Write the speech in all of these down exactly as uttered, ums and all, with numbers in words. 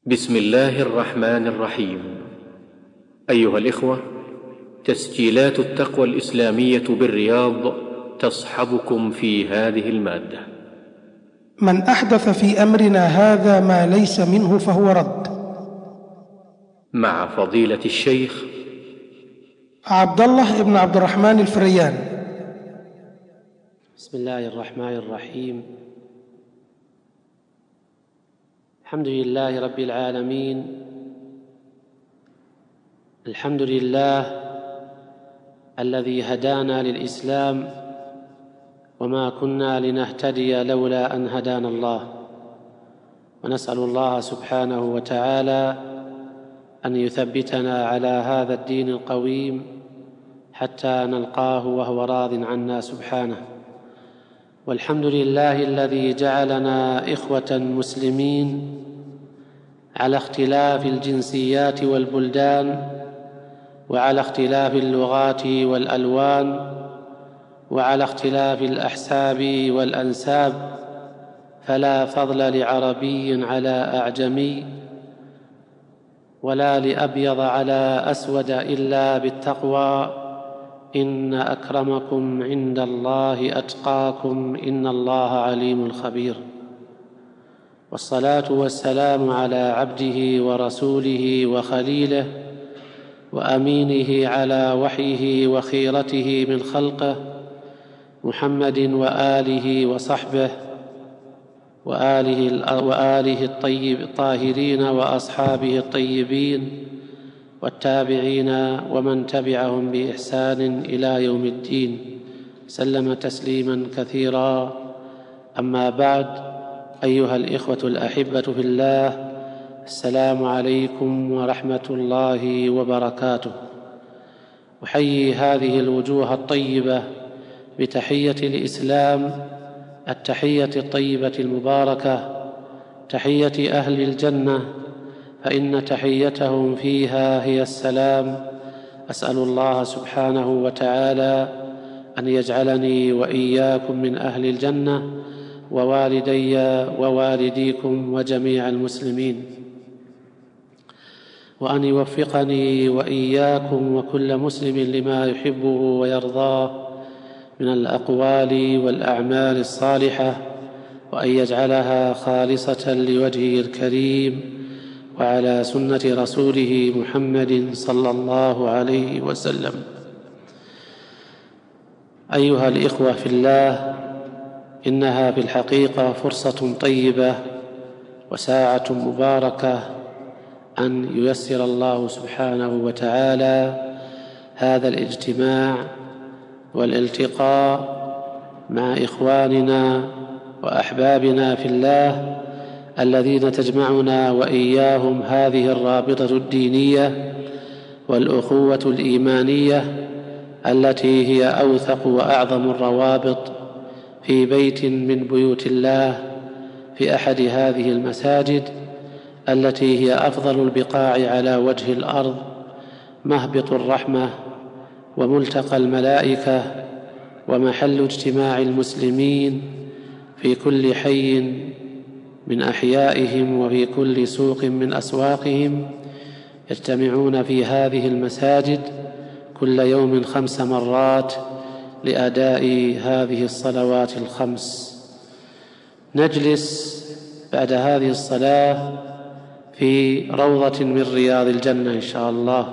بسم الله الرحمن الرحيم. أيها الإخوة، تسجيلات التقوى الإسلامية بالرياض تصحبكم في هذه المادة. من أحدث في أمرنا هذا ما ليس منه فهو رد. مع فضيلة الشيخ عبد الله بن عبد الرحمن الفريان. بسم الله الرحمن الرحيم. الحمد لله رب العالمين. الحمد لله الذي هدانا للإسلام، وما كنا لنهتدي لولا أن هدانا الله، ونسأل الله سبحانه وتعالى أن يثبتنا على هذا الدين القويم حتى نلقاه وهو راض عنا سبحانه. والحمد لله الذي جعلنا إخوة مسلمين على اختلاف الجنسيات والبلدان، وعلى اختلاف اللغات والألوان، وعلى اختلاف الأحساب والأنساب، فلا فضل لعربي على أعجمي، ولا لأبيض على أسود إلا بالتقوى. إن أكرمكم عند الله أتقاكم، إن الله عليم خبير. والصلاة والسلام على عبده ورسوله وخليله وأمينه على وحيه وخيرته من خلقه، محمد وآله وصحبه وآله, وآله الطيب الطاهرين وأصحابه الطيبين والتابعين ومن تبعهم بإحسان إلى يوم الدين، سلم تسليما كثيرا. أما بعد، أيها الإخوة الأحبة في الله، السلام عليكم ورحمة الله وبركاته. أحيي هذه الوجوه الطيبة بتحية الإسلام، التحية الطيبة المباركة، تحية أهل الجنة، فإن تحيتهم فيها هي السلام. أسأل الله سبحانه وتعالى أن يجعلني وإياكم من أهل الجنة، ووالدي ووالديكم وجميع المسلمين، وأن يوفقني وإياكم وكل مسلم لما يحبه ويرضاه من الأقوال والأعمال الصالحة، وأن يجعلها خالصة لوجهه الكريم وعلى سنة رسوله محمد صلى الله عليه وسلم. أيها الإخوة في الله، إنها في الحقيقة فرصة طيبة وساعة مباركة أن ييسر الله سبحانه وتعالى هذا الاجتماع والالتقاء مع إخواننا وأحبابنا في الله الذين تجمعنا وإياهم هذه الرابطة الدينية والأخوة الإيمانية، التي هي أوثق وأعظم الروابط في بيت من بيوت الله، في أحد هذه المساجد التي هي أفضل البقاع على وجه الأرض، مهبط الرحمة وملتقى الملائكة، ومحل اجتماع المسلمين في كل حي من أحيائهم وفي كل سوق من أسواقهم. يجتمعون في هذه المساجد كل يوم خمس مرات لأداء هذه الصلوات الخمس. نجلس بعد هذه الصلاة في روضة من رياض الجنة إن شاء الله،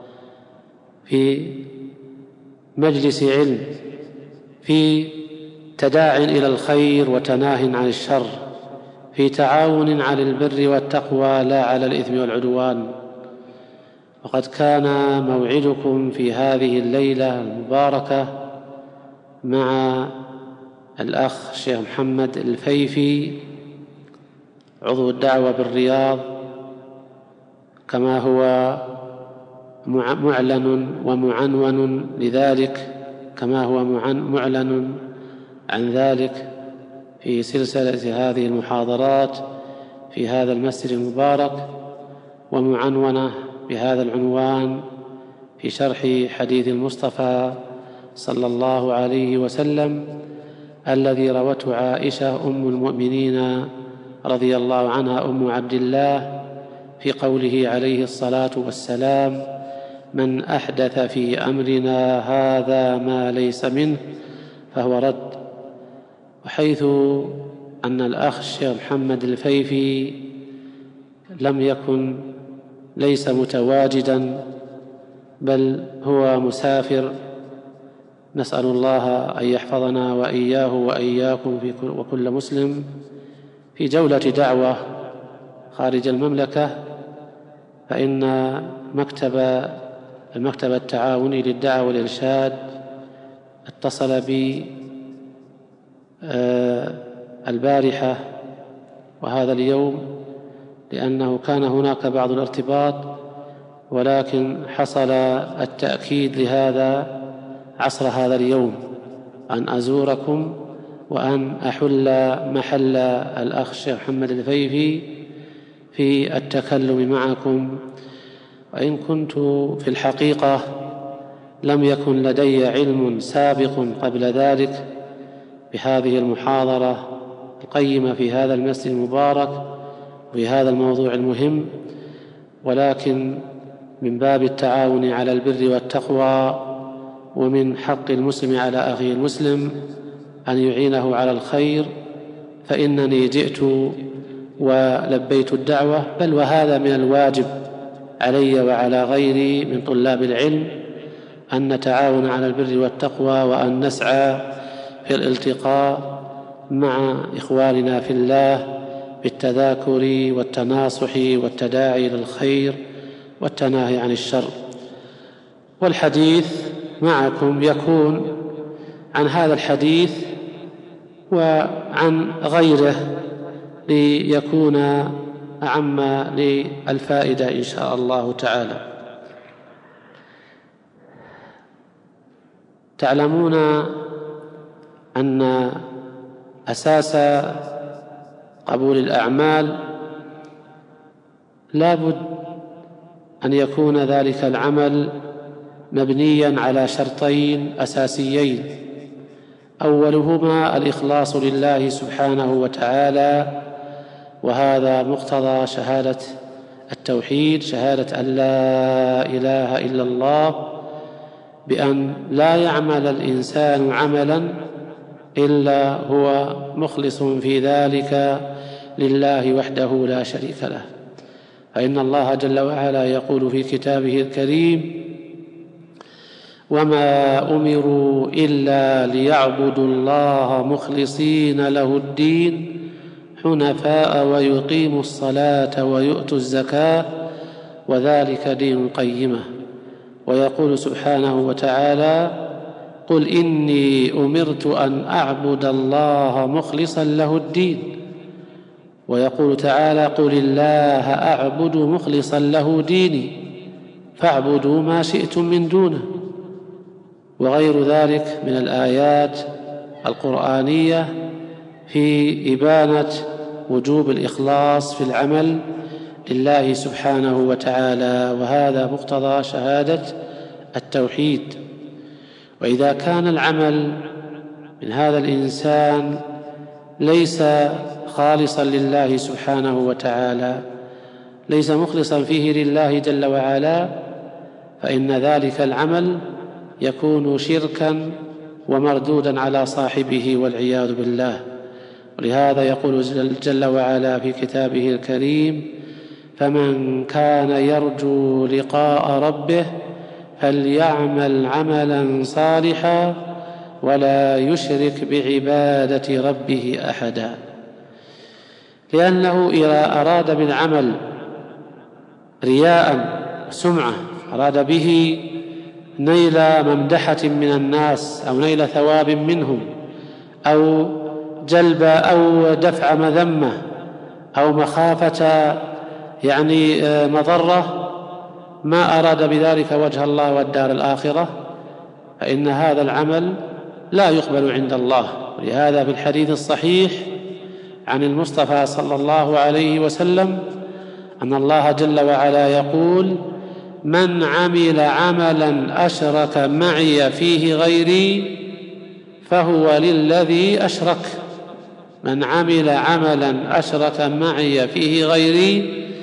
في مجلس علم، في تداع إلى الخير وتناه عن الشر، في تعاون على البر والتقوى لا على الإثم والعدوان. وقد كان موعدكم في هذه الليلة المباركة مع الأخ الشيخ محمد الفيفي، عضو الدعوة بالرياض، كما هو معلن ومعنون لذلك، كما هو معلن عن ذلك في سلسلة هذه المحاضرات في هذا المسجد المبارك، ومعنونة بهذا العنوان في شرح حديث المصطفى صلى الله عليه وسلم الذي روته عائشة أم المؤمنين رضي الله عنها أم عبد الله في قوله عليه الصلاة والسلام: من أحدث في أمرنا هذا ما ليس منه فهو رد. وحيث أن الأخ الشيخ محمد الفيفي لم يكن ليس متواجدا بل هو مسافر، نسأل الله أن يحفظنا وإياه وإياكم في كل وكل مسلم في جولة دعوة خارج المملكة، فإن مكتب المكتب التعاوني للدعوة والإرشاد اتصل بي البارحة وهذا اليوم لأنه كان هناك بعض الارتباط، ولكن حصل التأكيد لهذا عصر هذا اليوم أن أزوركم وأن أحل محل الأخ الشيخ محمد الفيفي في التكلم معكم. وإن كنت في الحقيقة لم يكن لدي علم سابق قبل ذلك بهذه المحاضرة القيمة في هذا المسجد المبارك وفي هذا الموضوع المهم، ولكن من باب التعاون على البر والتقوى ومن حق المسلم على أخيه المسلم أن يعينه على الخير، فإنني جئت ولبيت الدعوة، بل وهذا من الواجب علي وعلى غيري من طلاب العلم أن نتعاون على البر والتقوى وأن نسعى في الالتقاء مع إخواننا في الله بالتذاكر والتناصح والتداعي للخير والتناهي عن الشر. والحديث معكم يكون عن هذا الحديث وعن غيره ليكون أعم للفائدة إن شاء الله تعالى. تعلمون أن أساس قبول الأعمال لا بد أن يكون ذلك العمل مبنيا على شرطين أساسيين: أولهما الإخلاص لله سبحانه وتعالى، وهذا مقتضى شهادة التوحيد، شهادة أن لا إله إلا الله، بأن لا يعمل الإنسان عملا إلا هو مخلص في ذلك لله وحده لا شريك له. فإن الله جل وعلا يقول في كتابه الكريم: وما أمروا إلا ليعبدوا الله مخلصين له الدين حنفاء ويقيموا الصلاة ويؤتوا الزكاة وذلك دين القيمة. ويقول سبحانه وتعالى: قل إني أمرت أن أعبد الله مخلصا له الدين. ويقول تعالى: قل الله أعبد مخلصا له ديني فاعبدوا ما شئتم من دونه. وغير ذلك من الآيات القرآنية في إبانة وجوب الإخلاص في العمل لله سبحانه وتعالى، وهذا مقتضى شهادة التوحيد. وإذا كان العمل من هذا الإنسان ليس خالصا لله سبحانه وتعالى، ليس مخلصا فيه لله جل وعلا، فإن ذلك العمل يكون شركا ومردودا على صاحبه والعياذ بالله. ولهذا يقول جل وعلا في كتابه الكريم: فمن كان يرجو لقاء ربه فليعمل عملا صالحا ولا يشرك بعبادة ربه أحدا. لأنه إذا أراد بالعمل رياء سمعة، أراد به نيل ممدحة من الناس أو نيل ثواب منهم أو جلب أو دفع مذمة أو مخافة يعني مضرة، ما أراد بذلك وجه الله والدار الآخرة، فإن هذا العمل لا يقبل عند الله. ولهذا في الحديث الصحيح عن المصطفى صلى الله عليه وسلم أن الله جل وعلا يقول: من عمل عملا أشرك معي فيه غيري فهو للذي أشرك. من عمل عملا أشرك معي فيه غيري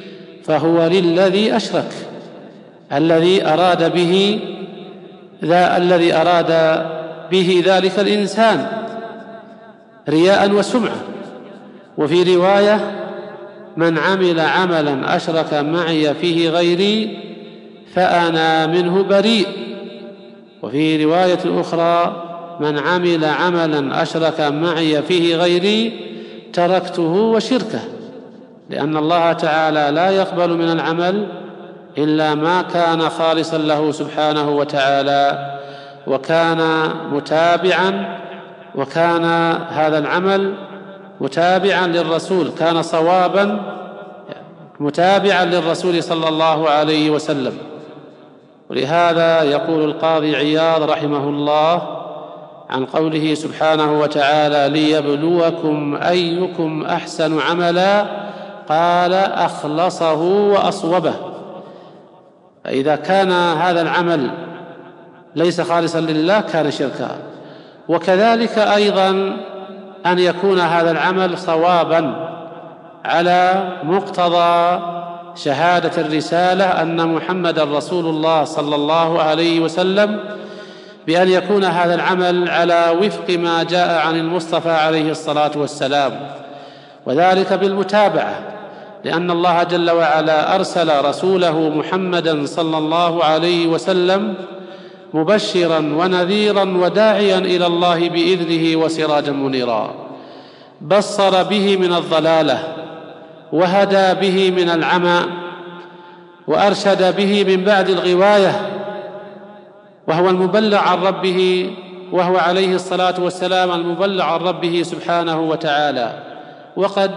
فهو للذي أشرك، الذي أراد به ذا الذي أراد به ذلك الإنسان رياء وسمعة. وفي رواية: من عمل عملا أشرك معي فيه غيري فأنا منه بريء. وفي رواية أخرى: من عمل عملا أشرك معي فيه غيري تركته وشركه، لأن الله تعالى لا يقبل من العمل إلا ما كان خالصا له سبحانه وتعالى، وكان متابعا وكان هذا العمل متابعا للرسول، كان صوابا متابعا للرسول صلى الله عليه وسلم. ولهذا يقول القاضي عياض رحمه الله عن قوله سبحانه وتعالى: ليبلوكم أيكم أحسن عملا، قال: أخلصه وأصوبه. فإذا كان هذا العمل ليس خالصا لله كان شركا. وكذلك أيضا أن يكون هذا العمل صوابا على مقتضى شهادة الرسالة أن محمدا رسول الله صلى الله عليه وسلم، بأن يكون هذا العمل على وفق ما جاء عن المصطفى عليه الصلاة والسلام، وذلك بالمتابعة، لأن الله جل وعلا أرسل رسوله محمدا صلى الله عليه وسلم مبشرا ونذيرا وداعيا إلى الله بإذنه وسراجا منيرا، بصر به من الضلالة وهدى به من العمى وأرشد به من بعد الغواية، وهو المبلغ عن ربه، وهو عليه الصلاة والسلام المبلغ عن ربه سبحانه وتعالى، وقد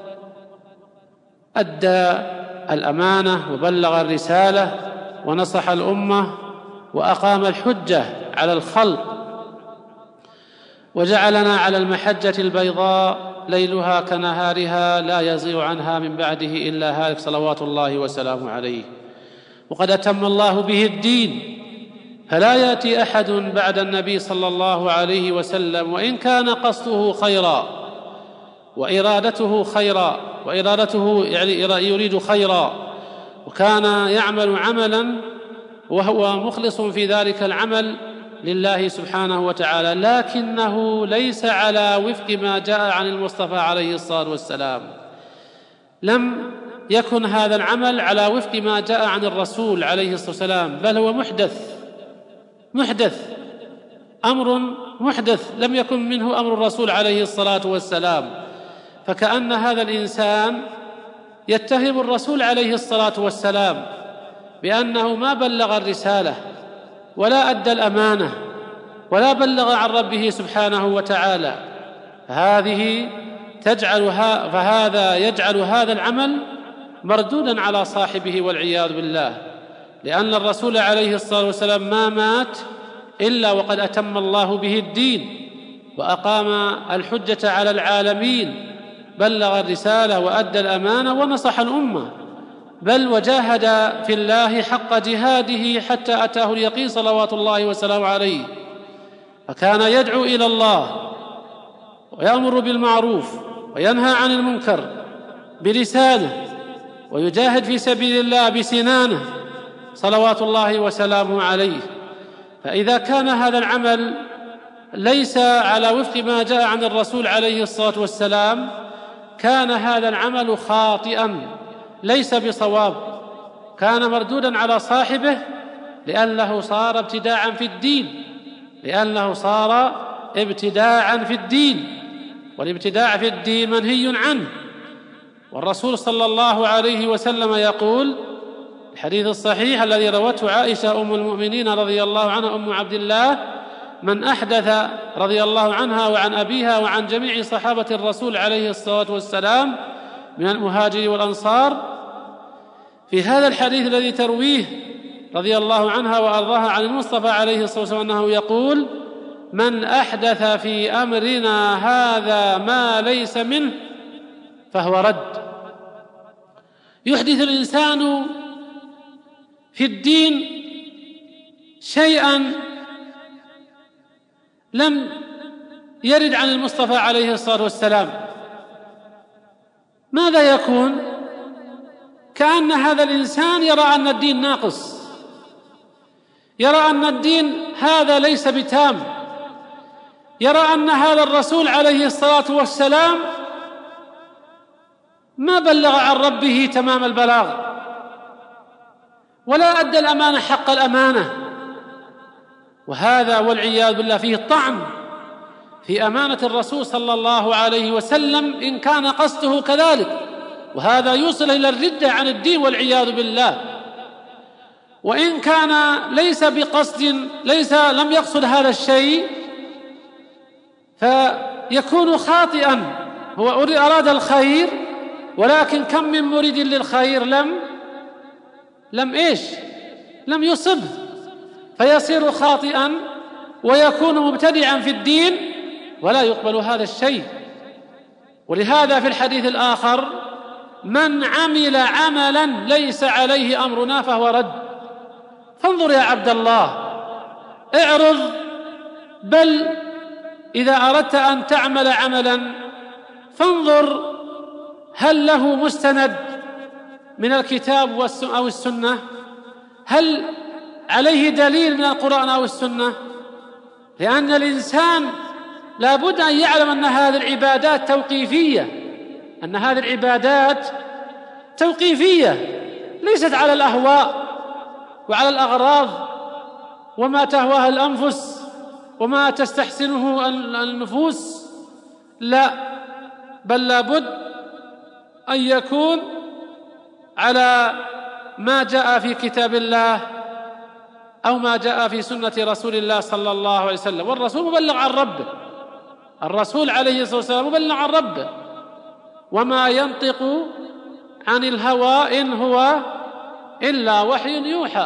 أدى الأمانة وبلغ الرسالة ونصح الأمة وأقام الحجة على الخلق، وجعلنا على المحجة البيضاء ليلها كنهارها لا يزيغ عنها من بعده إلا هالك صلوات الله وسلامه عليه. وقد أتم الله به الدين، فلا يأتي أحد بعد النبي صلى الله عليه وسلم وإن كان قصده خيرا وإرادته خيرا وإرادته يعني يريد خيرا، وكان يعمل عملا وهو مخلص في ذلك العمل لله سبحانه وتعالى، لكنه ليس على وفق ما جاء عن المصطفى عليه الصلاة والسلام. لم يكن هذا العمل على وفق ما جاء عن الرسول عليه الصلاة والسلام، بل هو محدث محدث أمر محدث لم يكن منه أمر الرسول عليه الصلاة والسلام. فكأن هذا الإنسان يتهم الرسول عليه الصلاة والسلام بأنه ما بلغ الرسالة ولا أدى الأمانة ولا بلغ عن ربه سبحانه وتعالى، هذه تجعلها فهذا يجعل هذا العمل مردودا على صاحبه والعياذ بالله، لأن الرسول عليه الصلاة والسلام ما مات إلا وقد أتم الله به الدين وأقام الحجة على العالمين، بلغ الرسالة وأدى الأمانة ونصح الأمة، بل وجاهد في الله حق جهاده حتى أتاه اليقين صلوات الله وسلامه عليه. فكان يدعو إلى الله ويأمر بالمعروف وينهى عن المنكر بلسانه، ويجاهد في سبيل الله بسنانه صلوات الله وسلامه عليه. فإذا كان هذا العمل ليس على وفق ما جاء عن الرسول عليه الصلاة والسلام كان هذا العمل خاطئا ليس بصواب، كان مردودا على صاحبه، لأنه صار ابتداعا في الدين لأنه صار ابتداعا في الدين والابتداع في الدين منهي عنه. والرسول صلى الله عليه وسلم يقول الحديث الصحيح الذي روته عائشة أم المؤمنين رضي الله عنها أم عبد الله: من أحدث رضي الله عنها وعن أبيها وعن جميع صحابة الرسول عليه الصلاة والسلام من المهاجرين والأنصار، في هذا الحديث الذي ترويه رضي الله عنها وأرضاها عن المصطفى عليه الصلاة والسلام أنه يقول: من أحدث في أمرنا هذا ما ليس منه فهو رد. يحدث الإنسان في الدين شيئا لم يرد عن المصطفى عليه الصلاة والسلام، ماذا يكون؟ كأن هذا الإنسان يرى أن الدين ناقص، يرى أن الدين هذا ليس بتام، يرى أن هذا الرسول عليه الصلاة والسلام ما بلغ عن ربه تمام البلاغ ولا أدى الأمانة حق الأمانة، وهذا والعياذ بالله فيه الطعن في أمانة الرسول صلى الله عليه وسلم إن كان قصده كذلك، وهذا يوصل إلى الردة عن الدين والعياذ بالله. وإن كان ليس بقصد، ليس لم يقصد هذا الشيء، فيكون خاطئا. هو أراد الخير، ولكن كم من مريد للخير لم لم إيش لم يصب، فيصير خاطئا ويكون مبتدعا في الدين ولا يقبل هذا الشيء. ولهذا في الحديث الآخر: من عمل عملا ليس عليه أمرنا فهو رد. فانظر يا عبد الله، اعرض، بل إذا أردت أن تعمل عملا فانظر هل له مستند من الكتاب أو السنة، هل عليه دليل من القرآن أو السنة، لأن الإنسان لا بد أن يعلم أن هذه العبادات توقيفية، أن هذه العبادات توقيفية ليست على الأهواء وعلى الأغراض وما تهواه الأنفس وما تستحسنه النفوس، لا، بل لا بد أن يكون على ما جاء في كتاب الله أو ما جاء في سنة رسول الله صلى الله عليه وسلم. والرسول مبلغ عن ربه، الرسول عليه الصلاة والسلام مبلغ عن ربه، وما ينطق عن الهوى إن هو إلا وحي يوحى.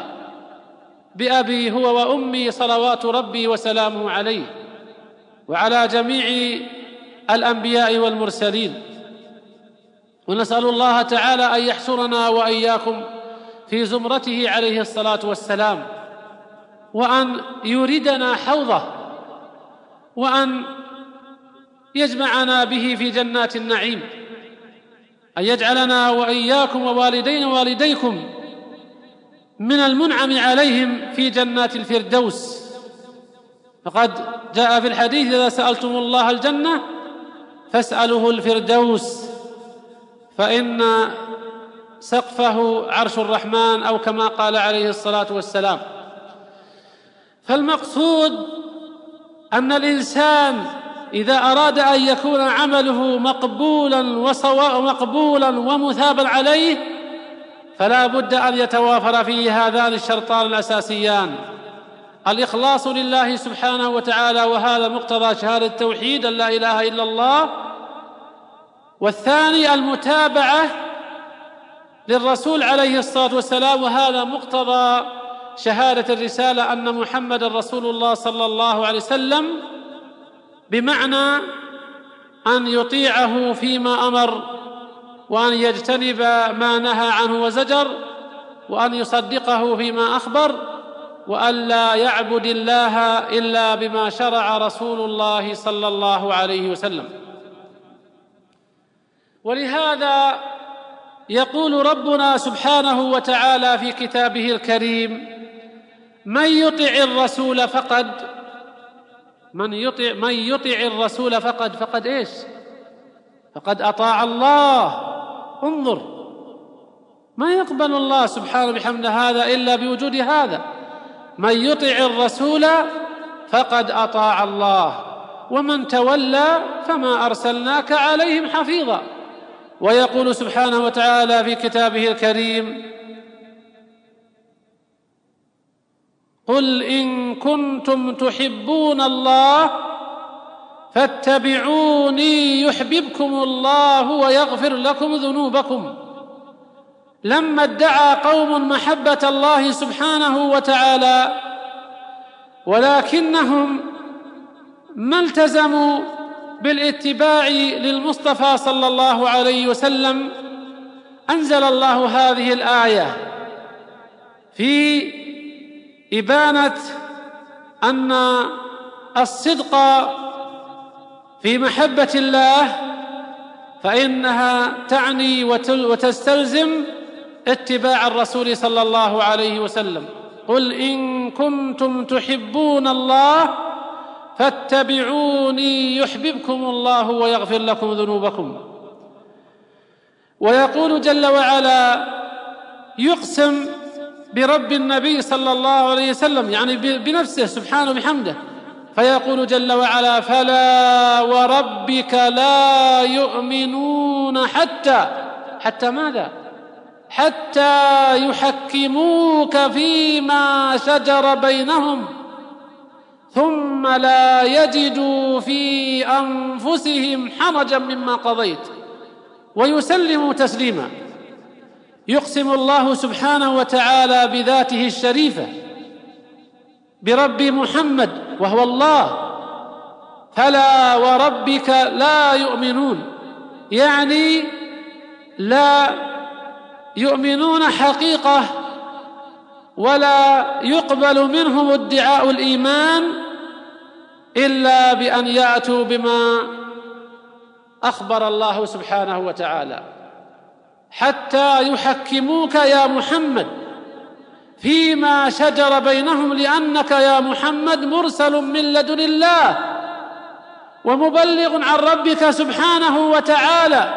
بأبي هو وأمي صلوات ربي وسلامه عليه وعلى جميع الأنبياء والمرسلين. ونسأل الله تعالى أن يحشرنا وإياكم في زمرته عليه الصلاة والسلام، وأن يوردنا حوضه، وأن يجمعنا به في جنات النعيم، أن يجعلنا وإياكم ووالدينا ووالديكم من المنعم عليهم في جنات الفردوس. فقد جاء في الحديث: إذا سألتم الله الجنة فاسألوه الفردوس فإن سقفه عرش الرحمن، أو كما قال عليه الصلاة والسلام. فالمقصود أن الإنسان إذا أراد أن يكون عمله مقبولا وصواء مقبولا ومثابا عليه، فلا بد أن يتوافر فيه هذان الشرطان الأساسيان: الإخلاص لله سبحانه وتعالى، وهذا مقتضى شهادة التوحيد أن لا إله إلا الله، والثاني المتابعة للرسول عليه الصلاة والسلام، وهذا مقتضى شهادة الرسالة أن محمد رسول الله صلى الله عليه وسلم، بمعنى أن يطيعه فيما أمر، وأن يجتنب ما نهى عنه وزجر، وأن يصدقه فيما أخبر، وأن لا يعبد الله إلا بما شرع رسول الله صلى الله عليه وسلم. ولهذا يقول ربنا سبحانه وتعالى في كتابه الكريم: من يطع الرسول فقد من يطع من يطع الرسول فقد فقد ايش فقد أطاع الله. انظر، ما يقبل الله سبحانه بحمده هذا إلا بوجود هذا: من يطع الرسول فقد أطاع الله، ومن تولى فما أرسلناك عليهم حفيظا. ويقول سبحانه وتعالى في كتابه الكريم: قل إن كنتم تحبون الله فاتبعوني يحببكم الله ويغفر لكم ذنوبكم. لما ادعى قوم محبة الله سبحانه وتعالى ولكنهم ما التزموا بالاتباع للمصطفى صلى الله عليه وسلم، أنزل الله هذه الآية في إبانة أن الصدق في محبة الله فإنها تعني وتستلزم اتباع الرسول صلى الله عليه وسلم. قل إن كنتم تحبون الله فاتبعوني يحببكم الله ويغفر لكم ذنوبكم. ويقول جل وعلا يقسم برب النبي صلى الله عليه وسلم، يعني بنفسه سبحانه بحمده، فيقول جل وعلا: فلا وربك لا يؤمنون حتى حتى ماذا؟ حتى يحكموك فيما شجر بينهم ثم لا يجدوا في أنفسهم حرجا مما قضيت ويسلموا تسليما. يقسم الله سبحانه وتعالى بذاته الشريفة برب محمد وهو الله: فلا وربك لا يؤمنون، يعني لا يؤمنون حقيقة ولا يقبل منهم ادعاء الإيمان إلا بأن يأتوا بما أخبر الله سبحانه وتعالى. حتى يحكموك يا محمد فيما شجر بينهم، لأنك يا محمد مرسل من لدن الله ومبلغ عن ربك سبحانه وتعالى.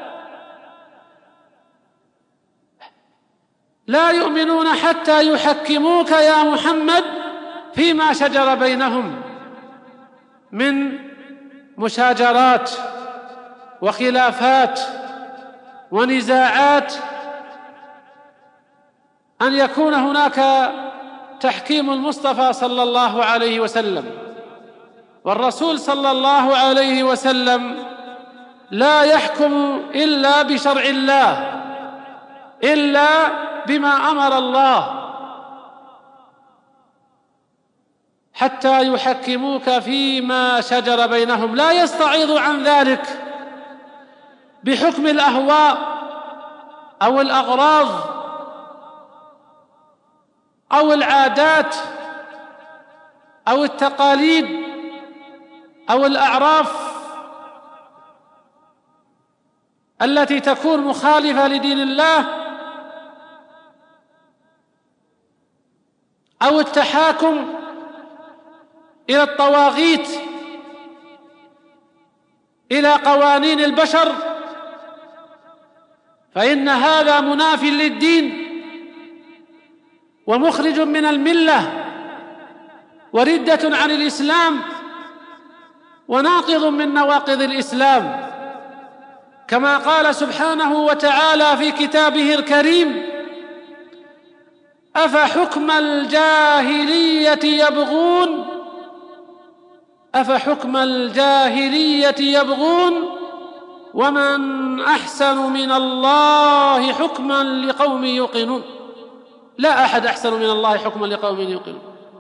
لا يؤمنون حتى يحكموك يا محمد فيما شجر بينهم من مشاجرات وخلافات ونزاعات، أن يكون هناك تحكيم المصطفى صلى الله عليه وسلم. والرسول صلى الله عليه وسلم لا يحكم إلا بشرع الله، إلا بما أمر الله، حتى يحكموك فيما شجر بينهم. لا يستعيض عن ذلك بحكم الأهواء أو الأغراض أو العادات أو التقاليد أو الأعراف التي تكون مخالفة لدين الله، أو التحاكم إلى الطواغيت، إلى قوانين البشر، فإن هذا مناف للدين ومخرج من الملة وردة عن الإسلام وناقض من نواقض الإسلام. كما قال سبحانه وتعالى في كتابه الكريم: أفحكم الجاهلية يبغون أفحكم الجاهلية يبغون ومن أحسن من الله حكما لقوم يوقنون. لا أحد أحسن من الله حكما لقوم يوقنون.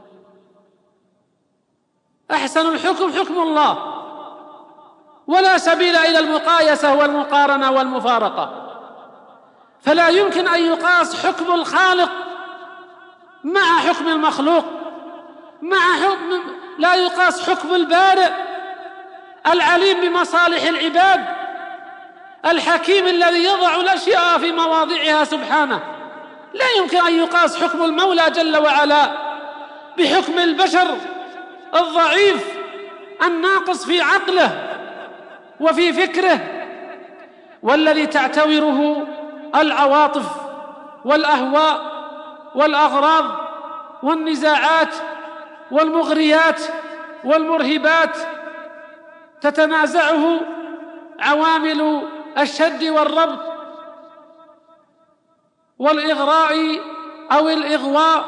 أحسن الحكم حكم الله، ولا سبيل إلى المقايسة والمقارنة والمفارقة. فلا يمكن أن يقاس حكم الخالق مع حكم المخلوق، مع حكم لا يقاس حكم البارئ العليم بمصالح العباد الحكيم الذي يضع الأشياء في مواضعها سبحانه. لا يمكن أن يقاس حكم المولى جل وعلا بحكم البشر الضعيف الناقص في عقله وفي فكره، والذي تعتوره العواطف والأهواء والأغراض والنزاعات والمغريات والمرهبات، تتنازعه عوامل الشد والربط والإغراء أو الإغواء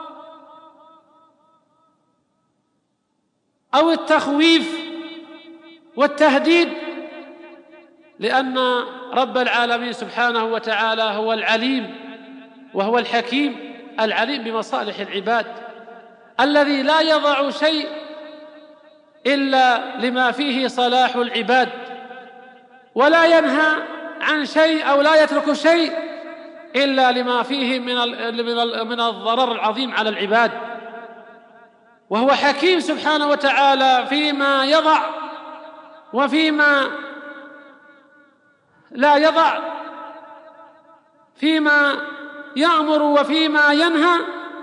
أو التخويف والتهديد، لأن رب العالمين سبحانه وتعالى هو العليم وهو الحكيم العليم بمصالح العباد، الذي لا يضع شيء إلا لما فيه صلاح العباد، ولا ينهى عن شيء أو لا يترك شيء إلا لما فيه من من الضرر العظيم على العباد. وهو حكيم سبحانه وتعالى فيما يضع وفيما لا يضع، فيما يأمر وفيما ينهى،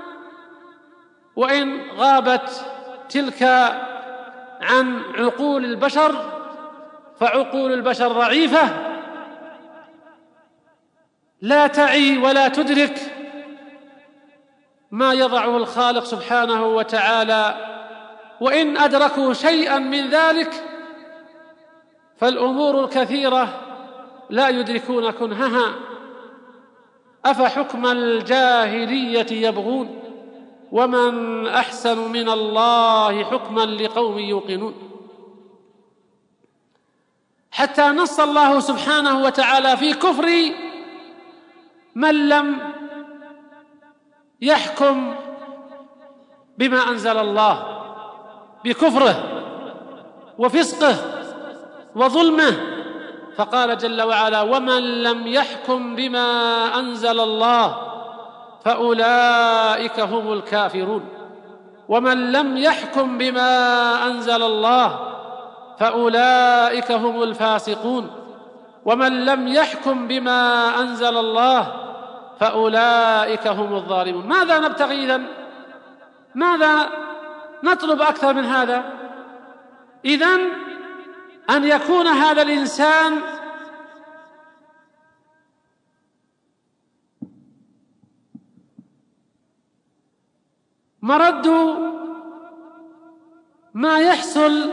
وإن غابت تلك عن عقول البشر فعقول البشر ضعيفة لا تعي ولا تدرك ما يضعه الخالق سبحانه وتعالى، وإن أدركوا شيئا من ذلك فالأمور الكثيرة لا يدركون كنهها. أفحكم الجاهلية يبغون ومن أحسن من الله حكما لقوم يوقنون. حتى نص الله سبحانه وتعالى في كفر من لم يحكم بما أنزل الله بكفره وفسقه وظلمه، فقال جل وعلا: ومن لم يحكم بما أنزل الله فأولئك هم الكافرون. ومن لم يحكم بما أنزل الله فأولئك هم الفاسقون. ومن لم يحكم بما أنزل الله فأولئك هم الظالمون. ماذا نبتغي إذن؟ ماذا نطلب أكثر من هذا؟ إذن أن يكون هذا الإنسان مرد ما يحصل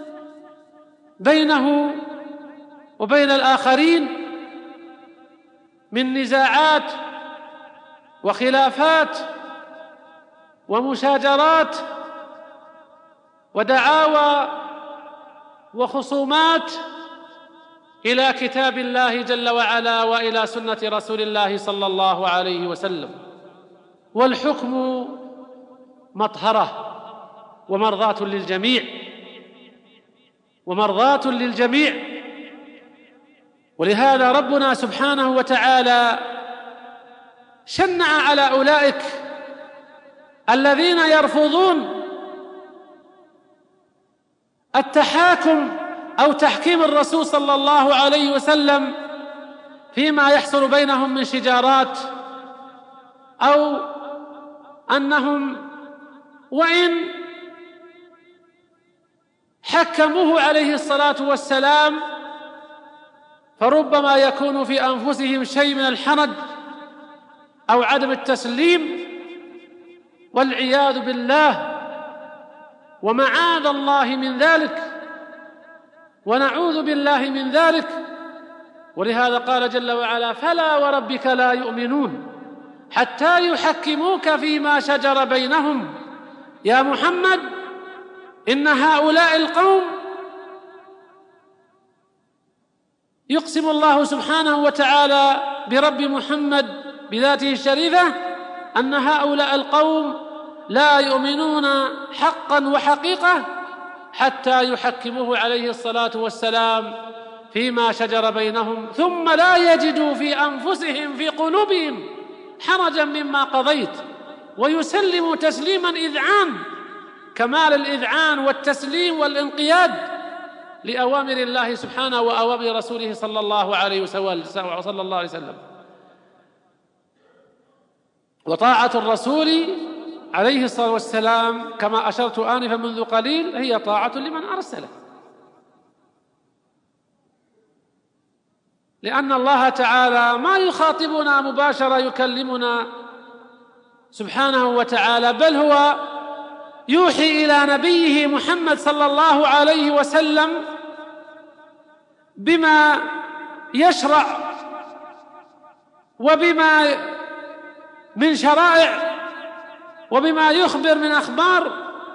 بينه وبين الآخرين من نزاعات وخلافات ومشاجرات ودعاوى وخصومات إلى كتاب الله جل وعلا وإلى سنة رسول الله صلى الله عليه وسلم. والحكم مطهرة ومرضاة للجميع ومرضاة للجميع ولهذا ربنا سبحانه وتعالى شنع على أولئك الذين يرفضون التحاكم أو تحكيم الرسول صلى الله عليه وسلم فيما يحصل بينهم من شجارات، أو أنهم وإن حكموه عليه الصلاة والسلام فربما يكون في أنفسهم شيء من الحرج أو عدم التسليم والعياذ بالله، ومعاذ الله من ذلك ونعوذ بالله من ذلك. ولهذا قال جل وعلا: فلا وربك لا يؤمنون حتى يحكموك فيما شجر بينهم. يا محمد، إن هؤلاء القوم يقسم الله سبحانه وتعالى برب محمد بذاته الشريفة أن هؤلاء القوم لا يؤمنون حقا وحقيقة حتى يحكموه عليه الصلاة والسلام فيما شجر بينهم ثم لا يجدوا في أنفسهم في قلوبهم حرجا مما قضيت ويسلموا تسليما إذعان كمال الإذعان والتسليم والانقياد لأوامر الله سبحانه وأوامر رسوله صلى الله عليه وسلم. وطاعة الرسول عليه الصلاة والسلام كما أشرت آنفا منذ قليل هي طاعة لمن أرسله، لأن الله تعالى ما يخاطبنا مباشرة يكلمنا سبحانه وتعالى، بل هو يوحي إلى نبيه محمد صلى الله عليه وسلم بما يشرع وبما من شرائع وبما يخبر من أخبار،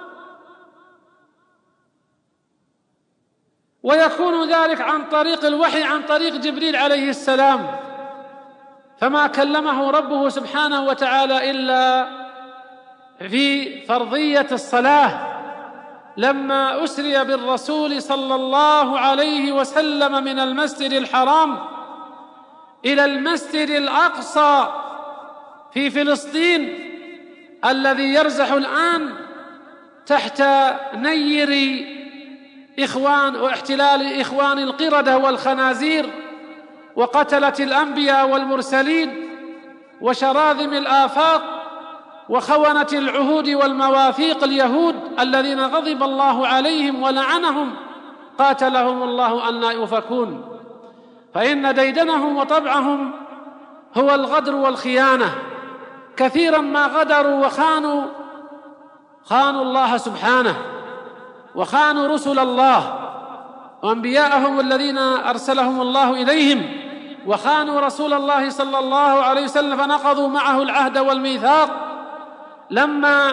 ويكون ذلك عن طريق الوحي عن طريق جبريل عليه السلام. فما كلمه ربه سبحانه وتعالى إلا في فرضية الصلاة لما أسري بالرسول صلى الله عليه وسلم من المسجد الحرام إلى المسجد الأقصى في فلسطين الذي يرزح الآن تحت نير إخوان واحتلال إخوان القردة والخنازير وقتلة الأنبياء والمرسلين وشراذم الآفاق وخونة العهود والمواثيق اليهود الذين غضب الله عليهم ولعنهم قاتلهم الله أن يؤفكون. فإن ديدنهم وطبعهم هو الغدر والخيانة، كثيرا ما غدروا وخانوا خانوا الله سبحانه، وخانوا رسل الله وأنبياءهم الذين أرسلهم الله إليهم، وخانوا رسول الله صلى الله عليه وسلم فنقضوا معه العهد والميثاق لما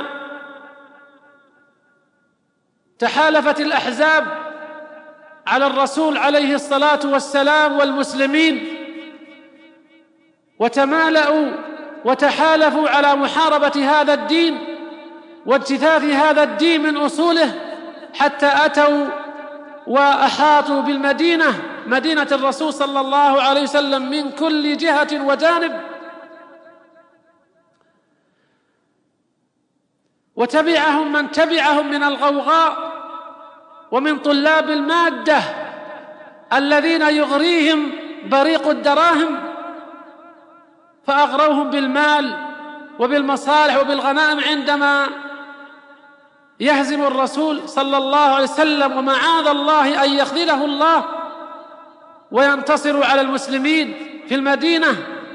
تحالفت الأحزاب على الرسول عليه الصلاة والسلام والمسلمين، وتمالأوا وتحالفوا على محاربة هذا الدين واجتثاث هذا الدين من أصوله، حتى أتوا وأحاطوا بالمدينة مدينة الرسول صلى الله عليه وسلم من كل جهة وجانب، وتبعهم من تبعهم من الغوغاء ومن طلاب المادة الذين يغريهم بريق الدراهم، فأغروهم بالمال وبالمصالح وبالغنائم عندما يهزم الرسول صلى الله عليه وسلم، ومعاذ الله أن يخذله الله، وينتصر على المسلمين في المدينة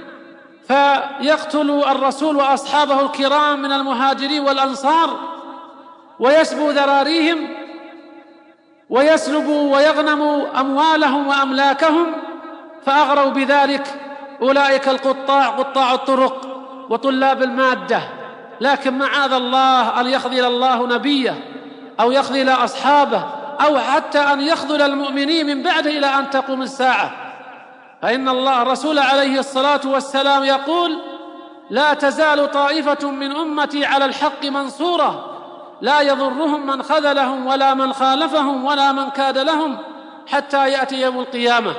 فيقتل الرسول وأصحابه الكرام من المهاجرين والأنصار ويسبوا ذراريهم ويسلبوا ويغنموا أموالهم وأملاكهم، فأغروا بذلك أولئك القطاع قطاع الطرق وطلاب المادة. لكن معاذ الله أن يخذل الله نبيه أو يخذل أصحابه أو حتى أن يخذل المؤمنين من بعده إلى أن تقوم الساعة، فإن الله الرسول عليه الصلاة والسلام يقول: لا تزال طائفة من أمتي على الحق منصورة لا يضرهم من خذلهم ولا من خالفهم ولا من كاد لهم حتى يأتي يوم القيامة.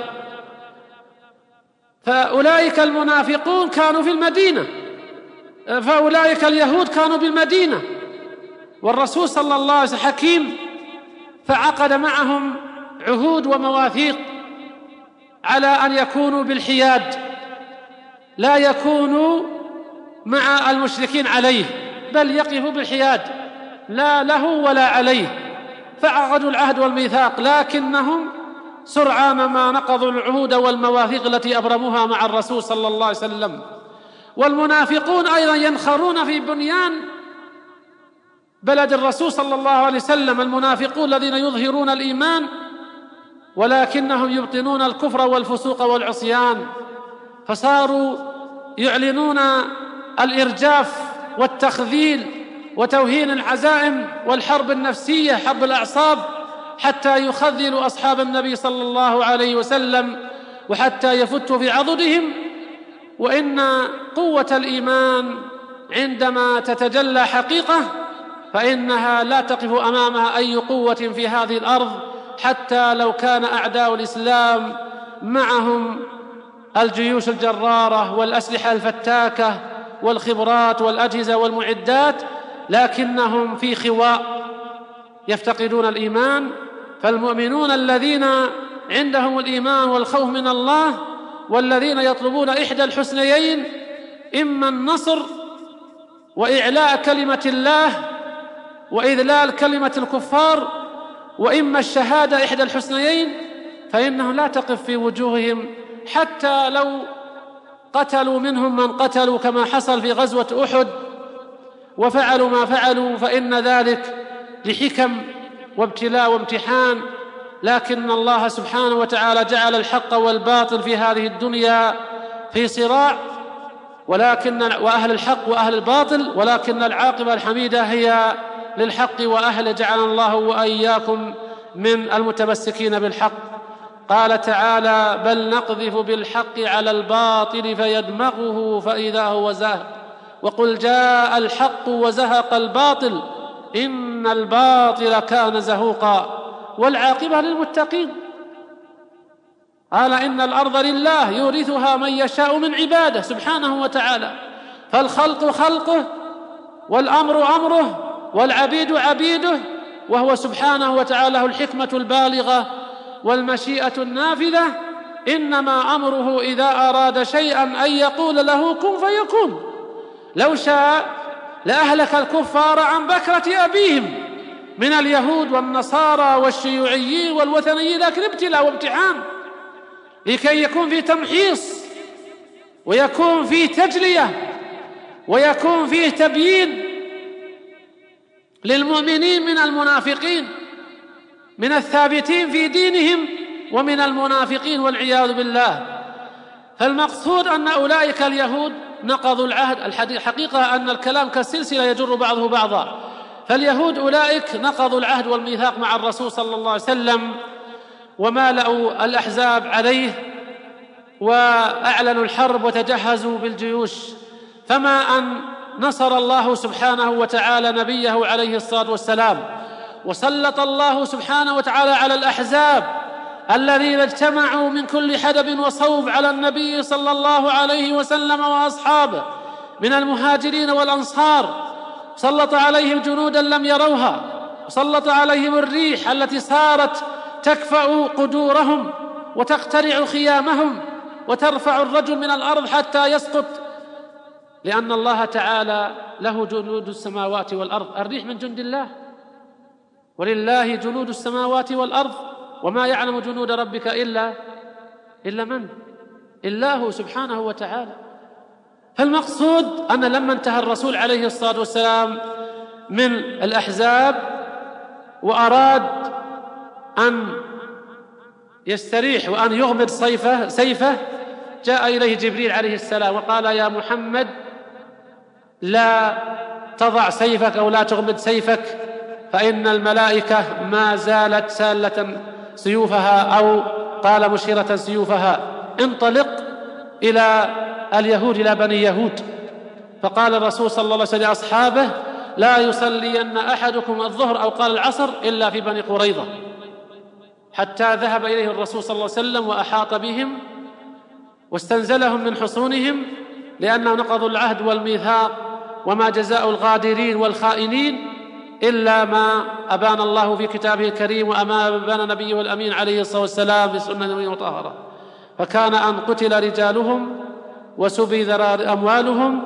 فأولئك المنافقون كانوا في المدينة، فأولئك اليهود كانوا بالمدينة، والرسول صلى الله عليه وسلم حكيم فعقد معهم عهود ومواثيق على أن يكونوا بالحياد، لا يكونوا مع المشركين عليه، بل يقفوا بالحياد لا له ولا عليه، فعقدوا العهد والميثاق، لكنهم سرعان ما نقضوا العهود والمواثيق التي أبرموها مع الرسول صلى الله عليه وسلم. والمنافقون أيضا ينخرون في بنيان بلد الرسول صلى الله عليه وسلم، المنافقون الذين يظهرون الإيمان ولكنهم يبطنون الكفر والفسوق والعصيان، فصاروا يعلنون الإرجاف والتخذيل وتوهين العزائم والحرب النفسية حرب الأعصاب، حتى يخذلوا أصحاب النبي صلى الله عليه وسلم وحتى يفتوا في عضدهم. وإن قوة الإيمان عندما تتجلى حقيقة فإنها لا تقف أمامها أي قوة في هذه الأرض، حتى لو كان أعداء الإسلام معهم الجيوش الجرارة والأسلحة الفتاكة والخبرات والأجهزة والمعدات، لكنهم في خواء يفتقدون الإيمان. فالمؤمنون الذين عندهم الإيمان والخوف من الله والذين يطلبون إحدى الحسنيين، إما النصر وإعلاء كلمة الله وإذلال كلمة الكفار، وإما الشهادة إحدى الحسنيين، فإنه لا تقف في وجوههم حتى لو قتلوا منهم من قتلوا كما حصل في غزوة أحد وفعلوا ما فعلوا، فإن ذلك لحكم وابتلاء وامتحان. لكن الله سبحانه وتعالى جعل الحق والباطل في هذه الدنيا في صراع، ولكن وأهل الحق وأهل الباطل، ولكن العاقبة الحميدة هي للحق وأهله، جعل الله وإياكم من المتمسكين بالحق. قال تعالى: بل نقذف بالحق على الباطل فيدمغه فإذا هو زاهق وقل جاء الحق وزهق الباطل إن الباطل كان زهوقا والعاقبة للمتقين. قال: إن الأرض لله يورثها من يشاء من عباده سبحانه وتعالى، فالخلق خلقه والأمر أمره والعبيد عبيده، وهو سبحانه وتعالى الحكمة البالغة والمشيئة النافذة. إنما أمره إذا أراد شيئا أن يقول له كن فيكون. لو شاء لأهلك الكفار عن بكرة أبيهم من اليهود والنصارى والشيوعيين والوثنيين، لكن ابتلاء وامتحان لكي يكون في تمحيص ويكون فيه تجلية ويكون فيه تبيين للمؤمنين من المنافقين، من الثابتين في دينهم ومن المنافقين والعياذ بالله. فالمقصود أن أولئك اليهود نقضوا العهد. الحقيقة أن الكلام كالسلسلة يجر بعضه بعضا. فاليهود أولئك نقضوا العهد والميثاق مع الرسول صلى الله عليه وسلم ومالأوا الأحزاب عليه وأعلنوا الحرب وتجهزوا بالجيوش، فما أن نصر الله سبحانه وتعالى نبيه عليه الصلاة والسلام وسلط الله سبحانه وتعالى على الأحزاب الذين اجتمعوا من كل حدب وصوب على النبي صلى الله عليه وسلم وأصحابه من المهاجرين والأنصار، سلط عليهم جنودا لم يروها، وسلط عليهم الريح التي صارت تكفأ قدورهم وتقترع خيامهم وترفع الرجل من الأرض حتى يسقط، لأن الله تعالى له جنود السماوات والأرض. الريح من جند الله، ولله جنود السماوات والأرض، وما يعلم جنود ربك إلا إلا من؟ إلا هو سبحانه وتعالى. فالمقصود أن لما انتهى الرسول عليه الصلاة والسلام من الأحزاب وأراد أن يستريح وأن يغمد سيفه, سيفه جاء إليه جبريل عليه السلام وقال يا محمد لا تضع سيفك أو لا تغمد سيفك، فإن الملائكة ما زالت سالة سيوفها أو قال مشيرة سيوفها، انطلق إلى اليهود إلى بني يهود. فقال الرسول صلى الله عليه وسلم لأصحابه لا يصلين أحدكم الظهر أو قال العصر إلا في بني قريظة، حتى ذهب إليه الرسول صلى الله عليه وسلم وأحاط بهم واستنزلهم من حصونهم، لأنهم نقضوا العهد والميثاق، وما جزاء الغادرين والخائنين إلا ما أبان الله في كتابه الكريم وما أبان نبيه الأمين عليه الصلاة والسلام بسنة نبيه مطهرة. فكان أن قتل رجالهم وسبي ذرار أموالهم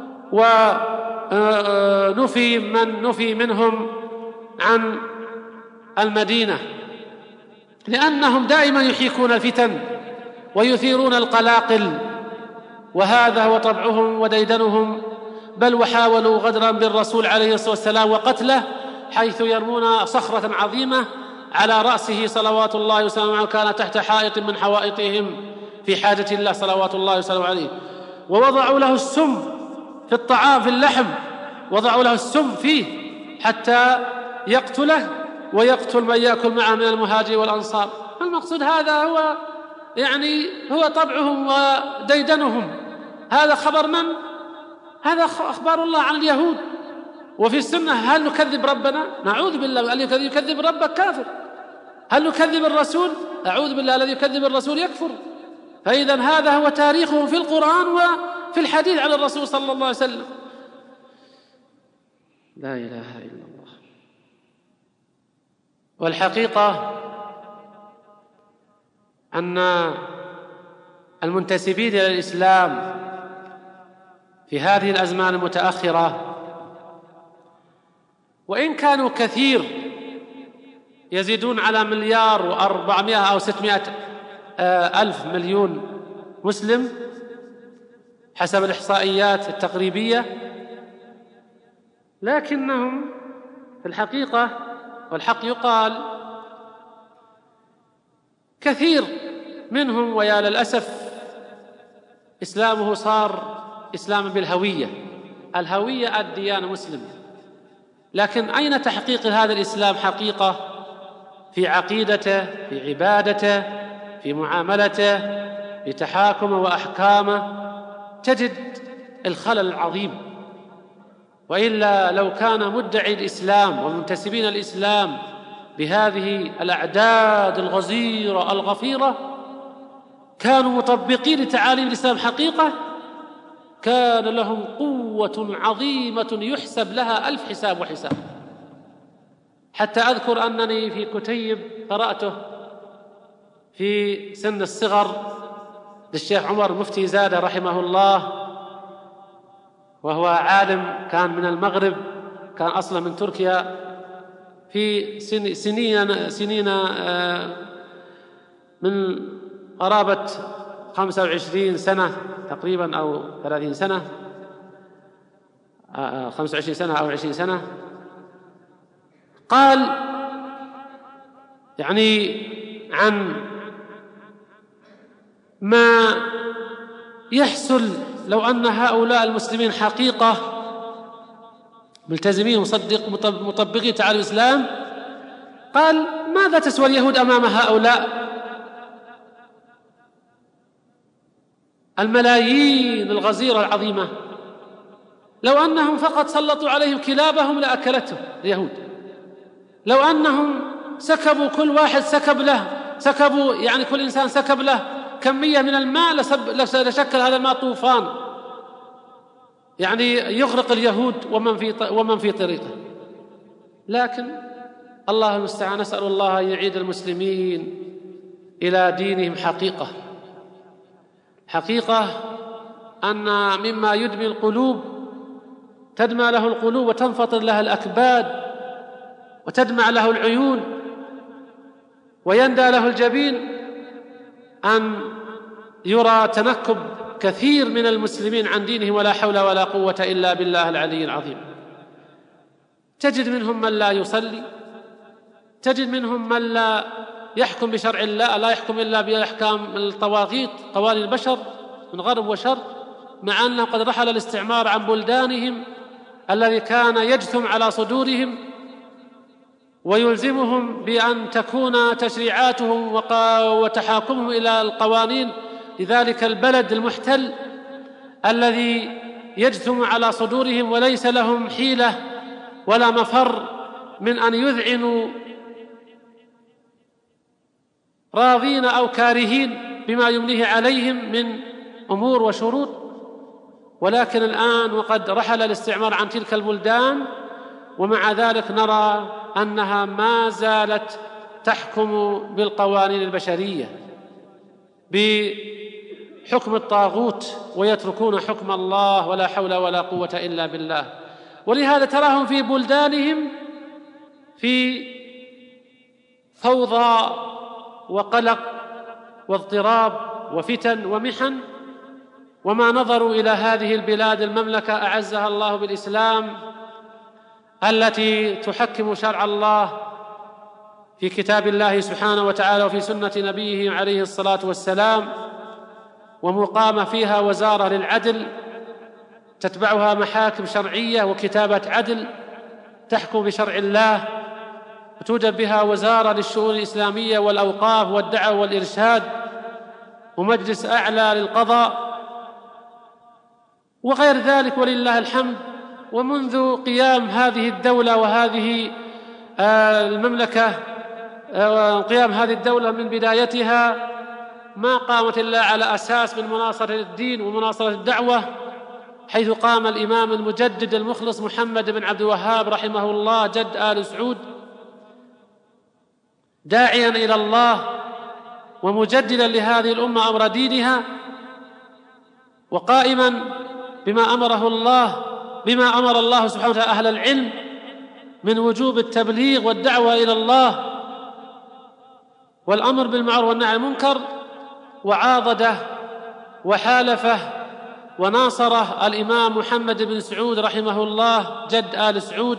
ونفي من نفي منهم عن المدينة، لأنهم دائما يحيكون الفتن ويثيرون القلاقل، وهذا هو طبعهم وديدنهم. بل وحاولوا غدرا بالرسول عليه الصلاة والسلام وقتله، حيث يرمون صخرة عظيمة على رأسه صلوات الله وسلامه عليه، كان تحت حائط من حوائطهم في حاجة الله صلوات الله وسلامه عليه. ووضعوا له السم في الطعام في اللحم، وضعوا له السم فيه حتى يقتله ويقتل من يأكل معه من المهاجر والأنصار. المقصود هذا هو يعني هو طبعهم وديدنهم. هذا خبر من؟ هذا أخبار الله عن اليهود. وفي السنة هل نكذب ربنا؟ نعوذ بالله. الذي يكذب ربك كافر. هل نكذب الرسول؟ أعوذ بالله، الذي يكذب الرسول يكفر. فإذا هذا هو تاريخهم في القرآن وفي الحديث عن الرسول صلى الله عليه وسلم. لا إله إلا الله. والحقيقة أن المنتسبين إلى الإسلام في هذه الأزمان المتأخرة وإن كانوا كثير يزيدون على مليار وأربعمائة أو ستمائة ألف مليون مسلم حسب الإحصائيات التقريبية، لكنهم في الحقيقة والحق يقال كثير منهم ويا للأسف إسلامه صار إسلام بالهوية. الهوية الديانة مسلم، لكن أين تحقيق هذا الإسلام حقيقة في عقيدته، في عبادته، في معاملته، في تحاكمه وأحكامه؟ تجد الخلل العظيم. وإلا لو كان مدعي الإسلام ومنتسبين الإسلام بهذه الأعداد الغزيرة الغفيرة كانوا مطبقين لتعاليم الإسلام حقيقة، كان لهم قوة عظيمة يحسب لها ألف حساب وحساب. حتى أذكر أنني في كتيب قرأته في سن الصغر للشيخ عمر مفتي زادة رحمه الله، وهو عالم كان من المغرب، كان أصلا من تركيا، في سنين سنين من قرابة خمسة وعشرين سنة تقريبا أو ثلاثين سنة، خمسة وعشرين سنة أو عشرين سنة، قال يعني عن ما يحصل لو أن هؤلاء المسلمين حقيقة ملتزمين مصدق مطبقين تعاليم الإسلام، قال: ماذا تسوى اليهود أمام هؤلاء الملايين الغزيرة العظيمة؟ لو أنهم فقط سلطوا عليهم كلابهم لأكلتهم اليهود، لو أنهم سكبوا كل واحد سكب له سكبوا يعني كل إنسان سكب له كمية من الماء لشكل هذا الماء طوفان يعني يغرق اليهود ومن في ومن في طريقه. لكن الله المستعان، نسأل الله أن يعيد المسلمين إلى دينهم حقيقة حقيقة أن مما يدمي القلوب تدمى له القلوب وتنفطر لها الأكباد وتدمع له العيون ويندى له الجبين، أن يرى تنكب كثير من المسلمين عن دينهم ولا حول ولا قوة إلا بالله العلي العظيم. تجد منهم من لا يصلي، تجد منهم من لا يحكم بشرع الله، لا يحكم إلا بأحكام الطواغيت قوانين البشر من غرب وشرق، مع أنه قد رحل الاستعمار عن بلدانهم الذي كان يجثم على صدورهم ويلزمهم بأن تكون تشريعاتهم وتحاكمهم إلى القوانين لذلك البلد المحتل الذي يجثم على صدورهم، وليس لهم حيلة ولا مفر من أن يذعنوا راضين أو كارهين بما يمليه عليهم من أمور وشروط. ولكن الآن وقد رحل الاستعمار عن تلك البلدان، ومع ذلك نرى أنها ما زالت تحكم بالقوانين البشرية بحكم الطاغوت ويتركون حكم الله ولا حول ولا قوة إلا بالله. ولهذا تراهم في بلدانهم في فوضى وقلق واضطراب وفتن ومحن، وما نظروا إلى هذه البلاد المملكة أعزها الله بالإسلام التي تحكم شرع الله في كتاب الله سبحانه وتعالى وفي سنة نبيه عليه الصلاة والسلام، ومقام فيها وزارة للعدل تتبعها محاكم شرعية وكتابة عدل تحكم بشرع الله، وتوجد بها وزارة للشؤون الإسلامية والأوقاف والدعوة والإرشاد، ومجلس أعلى للقضاء وغير ذلك ولله الحمد. ومنذ قيام هذه الدولة وهذه المملكة قيام هذه الدولة من بدايتها ما قامت إلا على أساس من مناصرة الدين ومناصرة الدعوة، حيث قام الإمام المجدد المخلص محمد بن عبد الوهاب رحمه الله جد آل سعود داعيا إلى الله ومجددا لهذه الأمة أمر دينها، وقائما بما أمره الله بما أمر الله سبحانه وتعالى أهل العلم من وجوب التبليغ والدعوة إلى الله والأمر بالمعروف والنهي عن المنكر، وعاضده وحالفه وناصره الإمام محمد بن سعود رحمه الله جد آل سعود.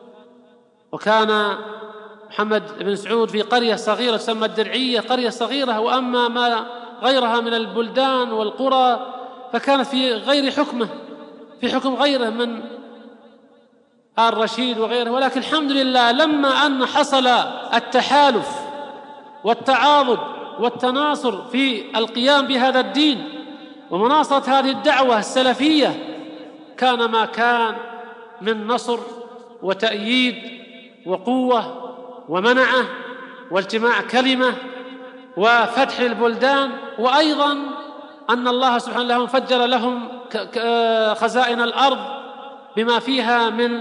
وكان محمد بن سعود في قرية صغيرة تسمى الدرعية، قرية صغيرة، وأما ما غيرها من البلدان والقرى فكانت في غير حكمه في حكم غيره من آل رشيد وغيره. ولكن الحمد لله لما أن حصل التحالف والتعاضد والتناصر في القيام بهذا الدين ومناصرة هذه الدعوة السلفية، كان ما كان من نصر وتأييد وقوة ومنعة واجتماع كلمة وفتح البلدان، وأيضا أن الله سبحانه وتعالى فجر لهم خزائن الأرض بما فيها من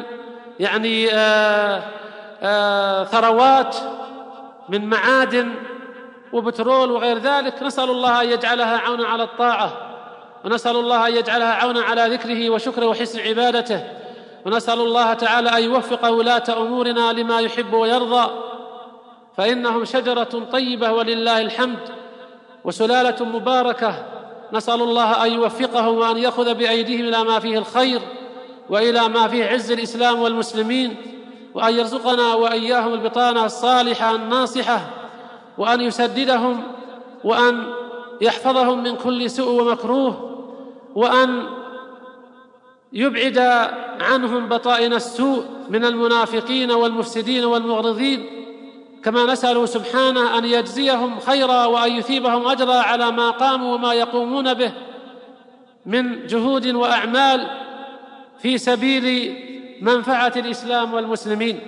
يعني آآ آآ ثروات من معادن وبترول وغير ذلك، نسأل الله أن يجعلها عونا على الطاعة، ونسأل الله أن يجعلها عونا على ذكره وشكره وحسن عبادته، ونسأل الله تعالى أن يوفق ولاة أمورنا لما يحب ويرضى، فإنهم شجرة طيبة ولله الحمد، وسلالة مباركة، نسأل الله أن يوفقهم وأن يأخذ بأيديهم إلى ما فيه الخير وإلى ما فيه عز الإسلام والمسلمين، وأن يرزقنا وإياهم البطانة الصالحة الناصحة، وأن يسددهم وأن يحفظهم من كل سوء ومكروه، وأن يبعد عنهم بطائن السوء من المنافقين والمفسدين والمغرضين، كما نسأله سبحانه أن يجزيهم خيرا وأن يثيبهم أجرا على ما قاموا وما يقومون به من جهود وأعمال في سبيل منفعة الإسلام والمسلمين.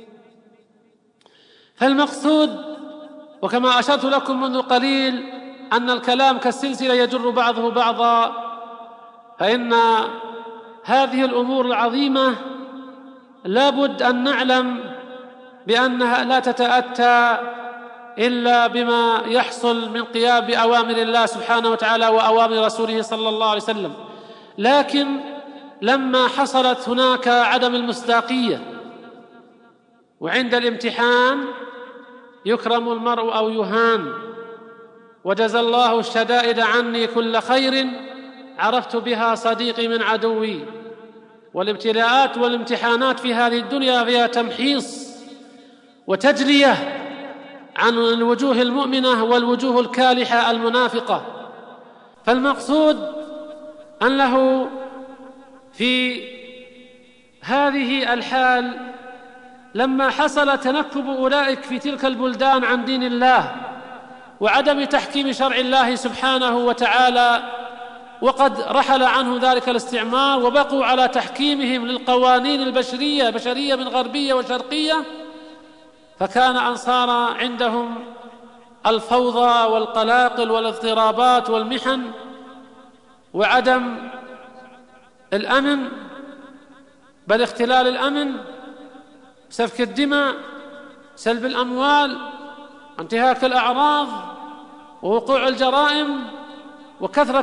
فالمقصود، وكما أشرت لكم منذ قليل، أن الكلام كالسلسلة يجر بعضه بعضا، فإن هذه الأمور العظيمة لابد أن نعلم بأنها لا تتأتى إلا بما يحصل من قيام بأوامر الله سبحانه وتعالى وأوامر رسوله صلى الله عليه وسلم. لكن لما حصلت هناك عدم المصداقية، وعند الامتحان يكرم المرء أو يهان، وجزى الله الشدائد عني كل خير عرفت بها صديقي من عدوي. والابتلاءات والامتحانات في هذه الدنيا فيها تمحيص وتجلية عن الوجوه المؤمنة والوجوه الكالحة المنافقة. فالمقصود أنه في هذه الحال لما حصل تنكب أولئك في تلك البلدان عن دين الله وعدم تحكيم شرع الله سبحانه وتعالى، وقد رحل عنه ذلك الاستعمار وبقوا على تحكيمهم للقوانين البشرية بشرية من غربية وشرقية، فكان أنصار عندهم الفوضى والقلاقل والاضطرابات والمحن وعدم الأمن، بل اختلال الأمن، سفك الدماء، سلب الأموال، انتهاك الأعراض، ووقوع الجرائم، وكثرة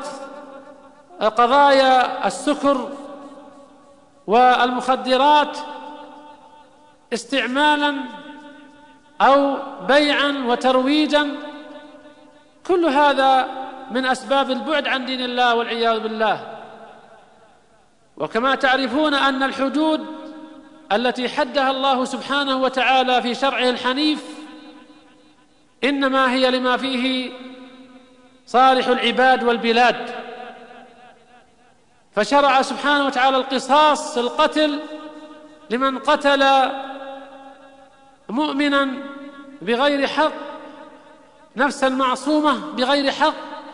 قضايا السكر والمخدرات استعمالا أو بيعا وترويجا. كل هذا من أسباب البعد عن دين الله والعياذ بالله. وكما تعرفون أن الحدود التي حدها الله سبحانه وتعالى في شرعه الحنيف إنما هي لما فيه صالح العباد والبلاد، فشرع سبحانه وتعالى القصاص، القتل لمن قتل مؤمنا بغير حق، نفسا معصومة بغير حق،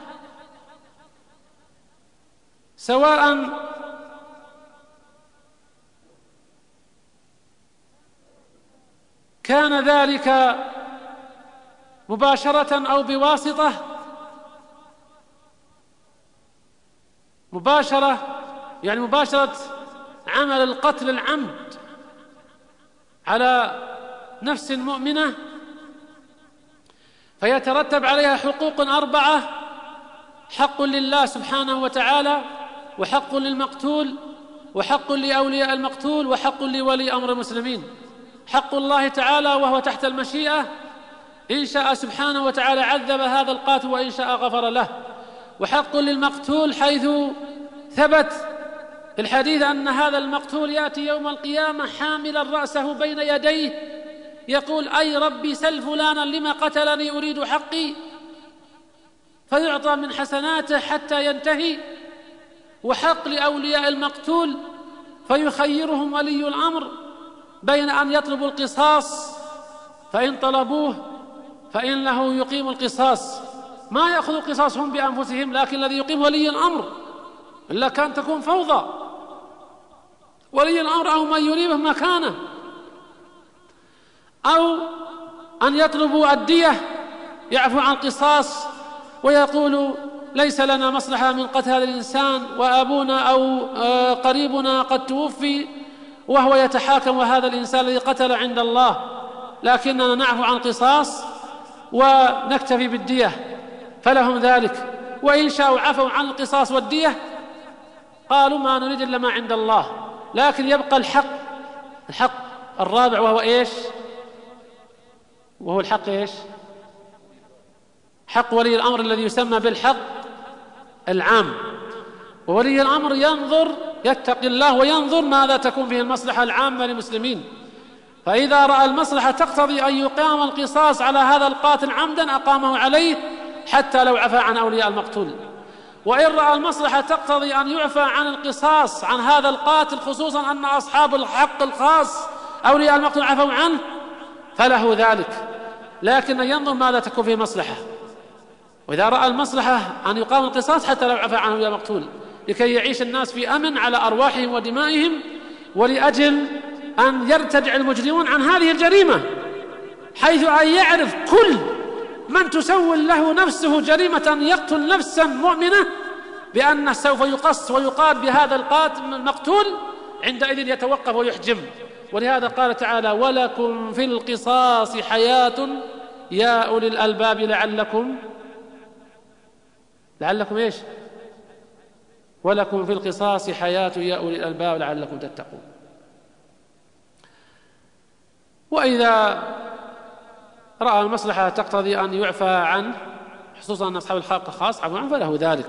سواء كان ذلك مباشرة أو بواسطة. مباشرة يعني مباشرة عمل القتل العمد على نفس مؤمنة، فيترتب عليها حقوق أربعة: حق لله سبحانه وتعالى، وحق للمقتول، وحق لأولياء المقتول، وحق لولي أمر المسلمين. حق الله تعالى وهو تحت المشيئة، إن شاء سبحانه وتعالى عذب هذا القاتل وإن شاء غفر له. وحق للمقتول حيث ثبت في الحديث أن هذا المقتول يأتي يوم القيامة حاملا رأسه بين يديه يقول: أي ربي سل فلانا لما قتلني أريد حقي، فيعطى من حسناته حتى ينتهي. وحق لأولياء المقتول فيخيرهم ولي الأمر بين أن يطلبوا القصاص، فإن طلبوه فإنه يقيم القصاص، ما يأخذ القصاص هم بأنفسهم، لكن الذي يقيم ولي الأمر، إلا كان تكون فوضى. ولي الأمر أو من يريبه مكانه، أو أن يطلبوا الدية، يعفو عن القصاص ويقول: ليس لنا مصلحة من قتل هذا الإنسان، وأبونا أو قريبنا قد توفي وهو يتحاكم، وهذا الإنسان الذي قتل عند الله، لكننا نعفو عن القصاص ونكتفي بالدية فلهم ذلك، وإن شاءوا عفوا عن القصاص والدية قالوا ما نريد إلا ما عند الله. لكن يبقى الحق الحق الرابع، وهو إيش؟ وهو الحق إيش؟ حق ولي الأمر الذي يسمى بالحق العام. وولي الأمر ينظر يتقي الله وينظر ماذا تكون به المصلحة العامة للمسلمين، فإذا رأى المصلحة تقتضي أن يقام القصاص على هذا القاتل عمدا أقامه عليه حتى لو عفى عن أولياء المقتول، وإن رأى المصلحة تقتضي أن يعفى عن القصاص عن هذا القاتل، خصوصا أن أصحاب الحق الخاص أولياء المقتول عفوا عنه، فله ذلك، لكن ينظر ماذا تكون فيه مصلحة. وإذا رأى المصلحة أن يقام القصاص حتى لو عفى عنه أولياء المقتول لكي يعيش الناس في أمن على أرواحهم ودمائهم، ولأجل أن يرتدع المجرمون عن هذه الجريمة، حيث أن يعرف كل من تسول له نفسه جريمة أن يقتل نفسا مؤمنة بأنه سوف يقص ويقاد بهذا القاتل المقتول، عندئذ يتوقف ويحجم. ولهذا قال تعالى: ولكم في القصاص حياة يا أولي الألباب لعلكم لعلكم إيش؟ ولكم في القصاص حياة يا أولي الألباب لعلكم تتقون. وإذا رأى المصلحة تقتضي أن يعفى عنه، خصوصا أن أصحاب الحق خاص عفوا عنه، فله ذلك،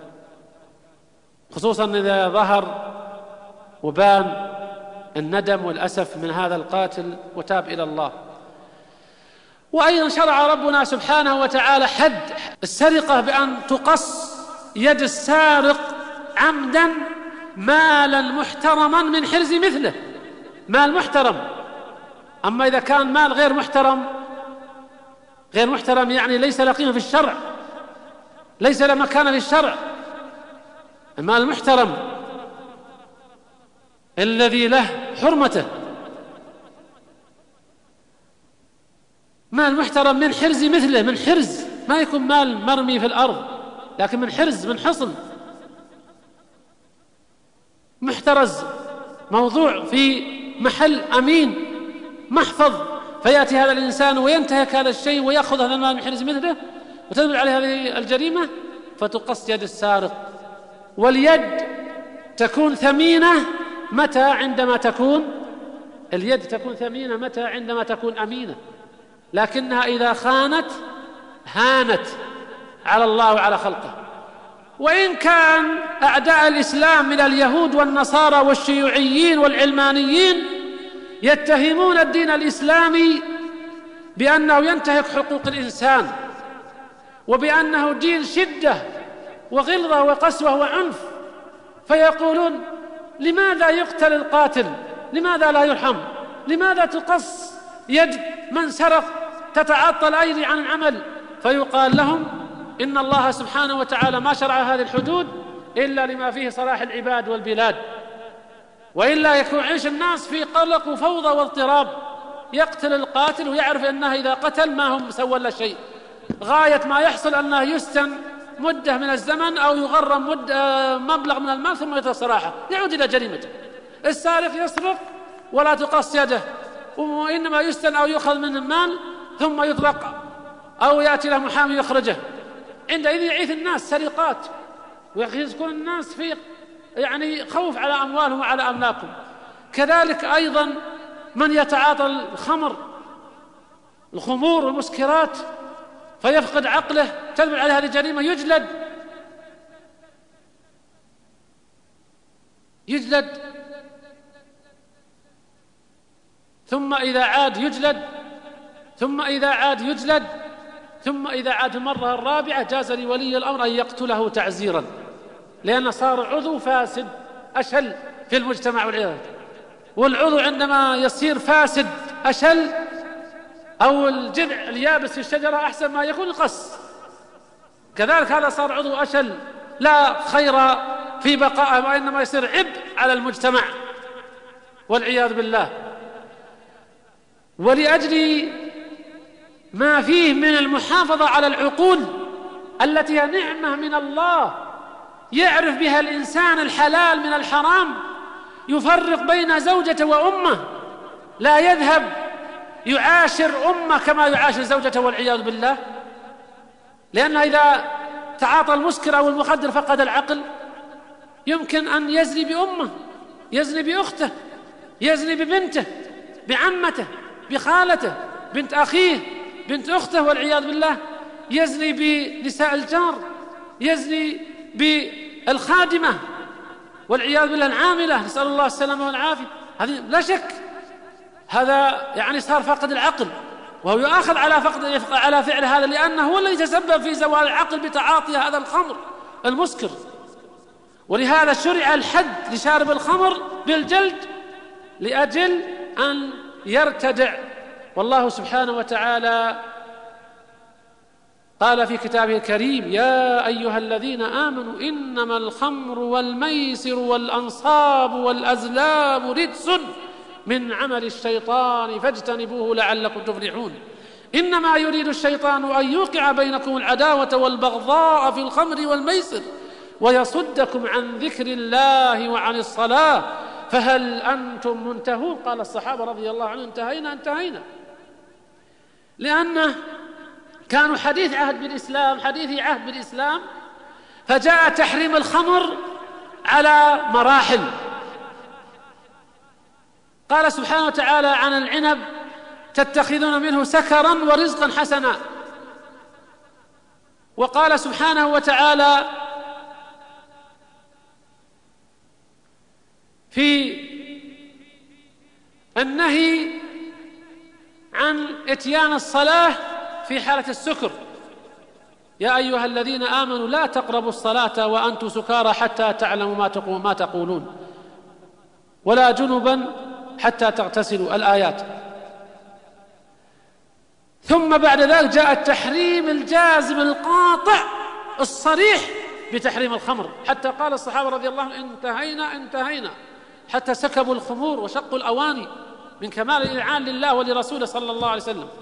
خصوصا إذا ظهر وبان الندم والأسف من هذا القاتل وتاب إلى الله. وأيضا شرع ربنا سبحانه وتعالى حد السرقة بأن تقص يد السارق عمدا مالا محترما من حرز مثله، مال محترم. أما إذا كان مال غير محترم، غير محترم يعني ليس له قيمة في الشرع، ليس له مكانة في الشرع. المال المحترم الذي له حرمته، مال محترم من حرز مثله، من حرز، ما يكون مال مرمي في الأرض، لكن من حرز، من حصن محترز، موضوع في محل أمين محفظ، فيأتي هذا الإنسان وينتهك هذا الشيء ويأخذ هذا المال من حرز مثله وتدل عليه هذه الجريمة، فتقص يد السارق. واليد تكون ثمينة متى؟ عندما تكون اليد تكون ثمينة متى؟ عندما تكون أمينة، لكنها إذا خانت هانت على الله وعلى خلقه. وإن كان أعداء الإسلام من اليهود والنصارى والشيوعيين والعلمانيين يتهمون الدين الإسلامي بأنه ينتهك حقوق الإنسان وبأنه دين شدة وغلظة وقسوة وعنف، فيقولون: لماذا يقتل القاتل؟ لماذا لا يرحم؟ لماذا تقص يد من سرق؟ تتعطل الأيدي عن العمل. فيقال لهم: إن الله سبحانه وتعالى ما شرع هذه الحدود إلا لما فيه صلاح العباد والبلاد، وإلا يكون عيش الناس في قلق وفوضى واضطراب. يقتل القاتل ويعرف أنه إذا قتل ما هم سوى له شيء، غاية ما يحصل أنه يستن مدة من الزمن أو يغرم مدة مبلغ من المال ثم يترك سراحه، يعود إلى جريمته. السارق يسرق ولا تقص يده، وإنما يستن أو يؤخذ منه المال ثم يطلق أو يأتي له محامي يخرجه. عندئذ يعيث الناس سرقات ويكون الناس في يعني خوف على أموالهم وعلى أملاكهم. كذلك أيضا من يتعاطى الخمر، الخمور والمسكرات، فيفقد عقله، تدل على هذه الجريمة، يجلد يجلد ثم إذا عاد يجلد ثم إذا عاد يجلد ثم إذا عاد المرة الرابعة جاز لولي الأمر أن يقتله تعزيرا، لأنه صار عضو فاسد أشل في المجتمع والعياذ. والعضو عندما يصير فاسد أشل، أو الجذع اليابس في الشجرة، أحسن ما يكون القص. كذلك هذا صار عضو أشل لا خير في بقائه، وإنما يصير عبء على المجتمع والعياذ بالله. ولأجل ما فيه من المحافظة على العقول التي هي نعمة من الله يعرف بها الإنسان الحلال من الحرام، يفرق بين زوجته وأمه، لا يذهب يعاشر أمة كما يعاشر زوجته والعياذ بالله، لأن إذا تعاطى المسكر أو المخدر فقد العقل، يمكن أن يزني بأمه، يزني بأخته، يزني ببنته، بعمته، بخالته، بنت أخيه، بنت أخته والعياذ بالله، يزني بنساء الجار، يزني بالخادمة والعياذ بالله العاملة، نسأل الله السلامة والعافية. هذه لا شك هذا يعني صار فقد العقل، وهو يؤاخذ على فقد على فعل هذا، لأنه هو الذي تسبب في زوال العقل بتعاطي هذا الخمر المسكر. ولهذا شرع الحد لشارب الخمر بالجلد لأجل أن يرتدع. والله سبحانه وتعالى قال في كتابه الكريم: يا أيها الذين آمنوا إنما الخمر والميسر والأنصاب والأزلام رجس من عمل الشيطان فاجتنبوه لعلكم تفلحون. إنما يريد الشيطان أن يوقع بينكم العداوة والبغضاء في الخمر والميسر ويصدكم عن ذكر الله وعن الصلاة فهل أنتم منتهون؟ قال الصحابة رضي الله عنهم: انتهينا انتهينا، لأنه كانوا حديث عهد بالإسلام، حديث عهد بالإسلام، فجاء تحريم الخمر على مراحل. قال سبحانه وتعالى عن العنب: تتخذون منه سكرا ورزقا حسنا. وقال سبحانه وتعالى في النهي عن إتيان الصلاة في حالة السكر: يا أيها الذين آمنوا لا تقربوا الصلاة وأنتم سكارى حتى تعلموا ما تقولون ولا جنبا حتى تغتسلوا، الآيات. ثم بعد ذلك جاء التحريم الجازم القاطع الصريح بتحريم الخمر، حتى قال الصحابة رضي الله عنهم: انتهينا انتهينا، حتى سكبوا الخمور وشقوا الأواني من كمال الإذعان لله ولرسوله صلى الله عليه وسلم.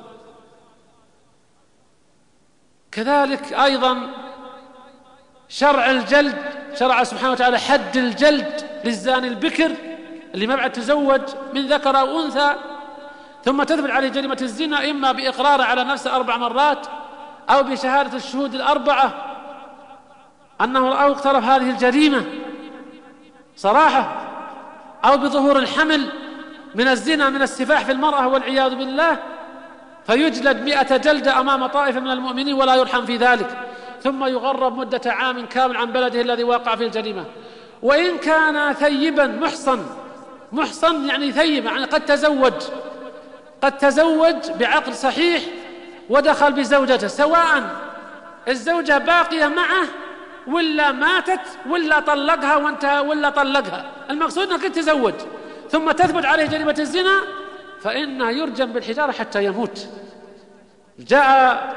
كذلك أيضا شرع الجلد، شرع سبحانه وتعالى حد الجلد للزاني البكر اللي ما بعد تزوج من ذكر أو أنثى ثم تثبت عليه جريمة الزنا، إما بإقراره على نفسه أربع مرات أو بشهادة الشهود الأربعة أنه رأى اقترف هذه الجريمة صراحة، أو بظهور الحمل من الزنا من السفاح في المرأة والعياذ بالله، فيجلد مئة جلدة أمام طائفة من المؤمنين ولا يرحم في ذلك، ثم يغرب مدة عام كامل عن بلده الذي وقع فيه الجريمة. وإن كان ثيبا محصن، محصن يعني ثيب، يعني قد تزوج قد تزوج بعقد صحيح ودخل بزوجته، سواء الزوجة باقية معه ولا ماتت ولا طلقها وانتهى ولا طلقها، المقصود أنك تزوج ثم تثبت عليه جريمة الزنا فإنه يرجم بالحجارة حتى يموت. جاء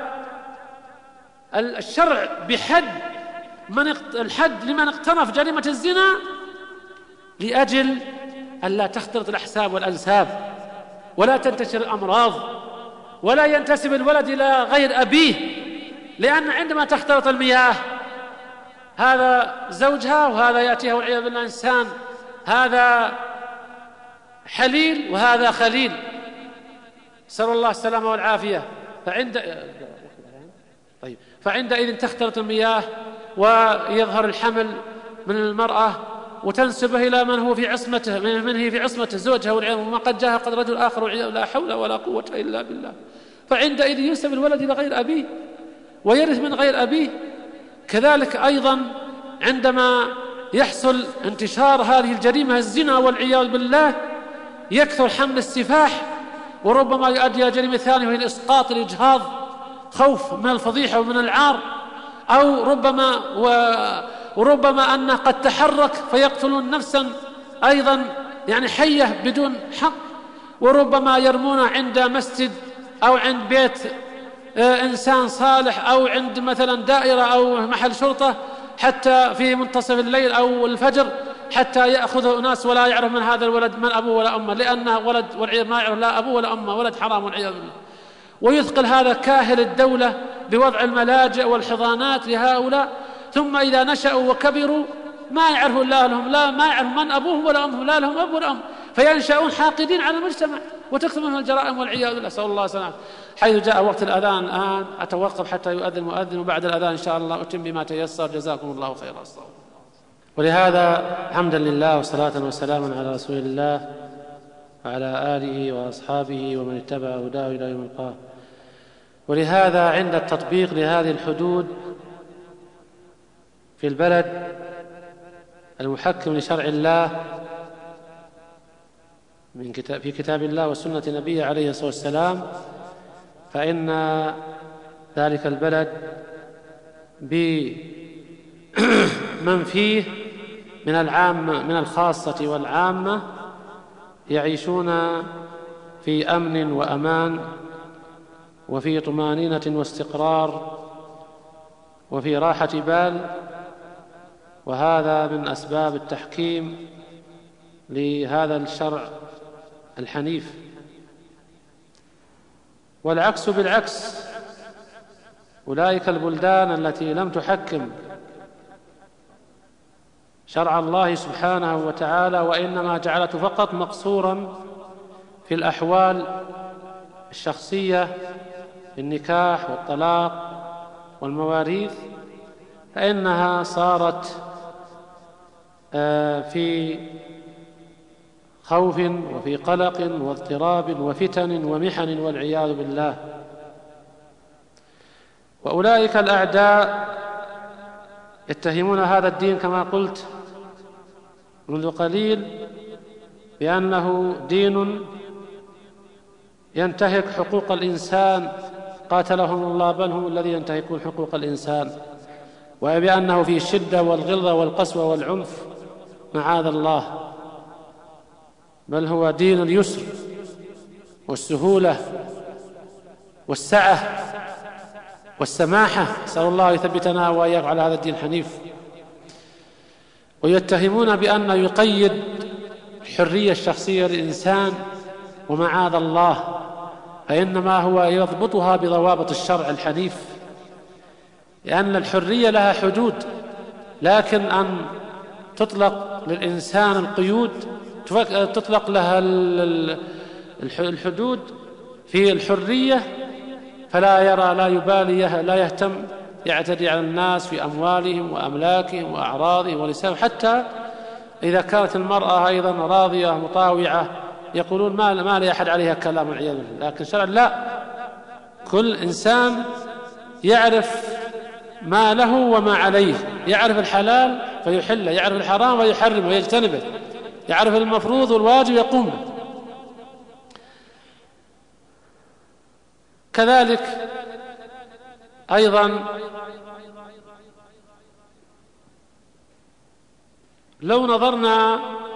الشرع بحد من الحد لمن اقترف جريمة الزنا لأجل أن لا تختلط الأحساب والأنساب ولا تنتشر الأمراض ولا ينتسب الولد إلى غير أبيه، لأن عندما تختلط المياه هذا زوجها وهذا يأتيها والعياذ بالله إنسان، هذا حليل وهذا خليل، نسأل الله السلامة والعافية. فعند طيب فعندئذ تختلط المياه ويظهر الحمل من المرأة وتنسبه إلى من هو في عصمته، من هي في عصمته زوجها والعياذ بالله، وما قد جاء قد رجل آخر والعياذ لا حول ولا قوة إلا بالله. فعندئذ ينسب الولد إلى غير أبيه ويرث من غير أبيه. كذلك أيضا عندما يحصل انتشار هذه الجريمة الزنا والعياذ بالله يكثر حمل السفاح، وربما يؤدي إلى جريمة ثانية وهي الإسقاط، الإجهاض، خوف من الفضيحة ومن العار، أو ربما وربما أنه قد تحرك فيقتلون نفسا أيضا يعني حية بدون حق، وربما يرمونه عند مسجد أو عند بيت إنسان صالح أو عند مثلا دائرة أو محل شرطة حتى في منتصف الليل أو الفجر حتى يأخذه أناس ولا يعرف من هذا الولد من أبوه ولا أمه، لأنه ولد والعياذ ما يعرف لا أبوه ولا أمه، ولد حرام والعياذ بالله. ويثقل هذا كاهل الدولة بوضع الملاجئ والحضانات لهؤلاء، ثم إذا نشأوا وكبروا ما يعرفوا لا لهم لا ما يعرفوا من أبوهم ولا أمهم، لا لهم أب ولا أم، فينشأون حاقدين على المجتمع وتكثر منهم الجرائم والعياذ بالله، نسأل الله السلامة. حيث جاء وقت الأذان الآن أتوقف حتى يؤذن المؤذن، وبعد الأذان إن شاء الله أتم بما تيسر. جزاكم الله خيرا. ولهذا حمدا لله وصلاة وسلاما على رسول الله وعلى آله وأصحابه ومن اتبع هداه إلى يوم القيامة. ولهذا عند التطبيق لهذه الحدود في البلد المحكم لشرع الله من كتاب في كتاب الله وسنة نبيه عليه الصلاة والسلام، فإن ذلك البلد بمن فيه من العامة من الخاصة والعامة يعيشون في أمن وأمان وفي طمأنينة واستقرار وفي راحة بال، وهذا من أسباب التحكيم لهذا الشرع الحنيف. والعكس بالعكس، أولئك البلدان التي لم تحكم شرع الله سبحانه وتعالى وإنما جعلته فقط مقصورا في الأحوال الشخصية، النكاح والطلاق والمواريث، فإنها صارت في خوف وفي قلق واضطراب وفتن ومحن والعياذ بالله. وأولئك الأعداء يتهمون هذا الدين كما قلت منذ قليل بأنه دين ينتهك حقوق الإنسان، قاتلهم الله، بل هم الذين ينتهكون حقوق الإنسان، وبأنه في الشدة والغلظة والقسوة والعنف، معاذ الله، بل هو دين اليسر والسهولة والسعة والسماحة. نسأل الله يثبتنا وإياكم على هذا الدين الحنيف. ويتهمون بأن يقيد الحرية الشخصية للإنسان، ومعاذ الله، فإنما هو يضبطها بضوابط الشرع الحنيف، لأن الحرية لها حدود، لكن أن تطلق للإنسان القيود، تطلق لها الحدود في الحرية، فلا يرى لا يبالي لا يهتم، يعتدي على الناس في أموالهم وأملاكهم وأعراضهم ولسانهم، حتى إذا كانت المرأة أيضا راضية مطاوعة يقولون ما ما لا أحد عليها كلام والعياذ بالله. لكن شرع لا، كل إنسان يعرف ما له وما عليه، يعرف الحلال فيحله، يعرف الحرام ويحرمه ويجتنبه، يعرف المفروض والواجب يقوم به. كذلك أيضا لو نظرنا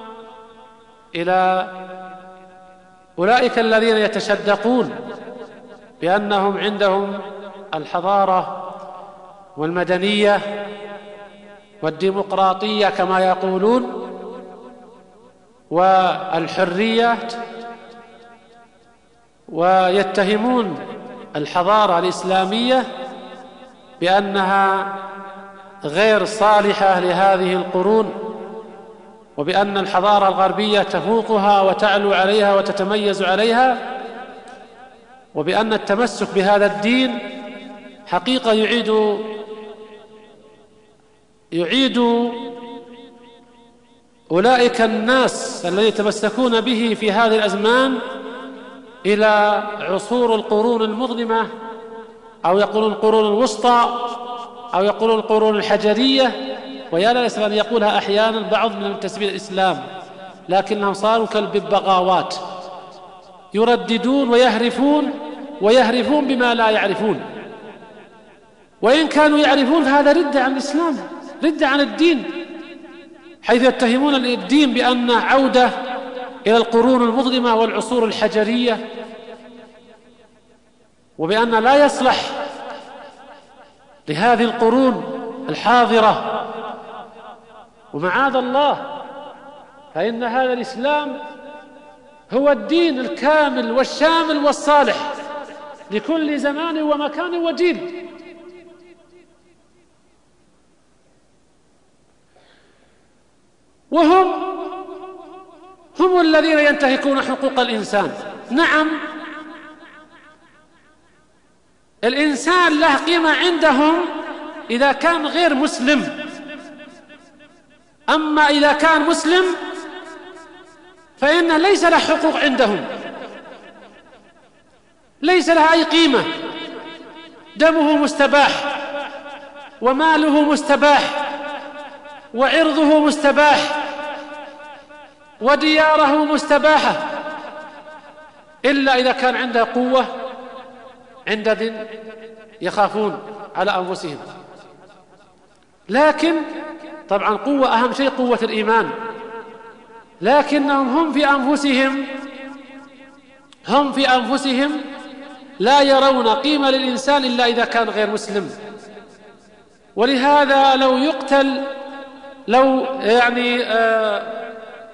إلى أولئك الذين يتشدقون بأنهم عندهم الحضارة والمدنية والديمقراطية كما يقولون والحرية، ويتهمون الحضارة الإسلامية بأنها غير صالحة لهذه القرون، وبأن الحضارة الغربية تفوقها وتعلو عليها وتتميز عليها، وبأن التمسك بهذا الدين حقيقة يعيد يعيد أولئك الناس الذين يتمسكون به في هذه الأزمان إلى عصور القرون المظلمة، أو يقولون القرون الوسطى، أو يقولون القرون الحجرية، ويا ليس أن يقولها أحيانا بعض من منتسبين الإسلام، لكنهم صاروا كالببغاوات يرددون ويهرفون ويهرفون بما لا يعرفون، وإن كانوا يعرفون فهذا ردة عن الإسلام، ردة عن الدين، حيث يتهمون الدين بأن عودة إلى القرون المظلمة والعصور الحجرية، وبأن لا يصلح لهذه القرون الحاضرة. ومعاذ الله، فإن هذا الإسلام هو الدين الكامل والشامل والصالح لكل زمان ومكان وجيل. وهم هم الذين ينتهكون حقوق الإنسان. نعم، الإنسان له قيمة عندهم إذا كان غير مسلم، أما إذا كان مسلم فإن ليس له حقوق عندهم، ليس له أي قيمة، دمه مستباح وماله مستباح وعرضه مستباح ودياره مستباحة، إلا إذا كان عنده قوة، عندئذ يخافون على أنفسهم. لكن طبعا قوة أهم شيء قوة الإيمان، لكنهم هم في أنفسهم هم في أنفسهم لا يرون قيمة للإنسان إلا إذا كان غير مسلم. ولهذا لو يقتل لو يعني آه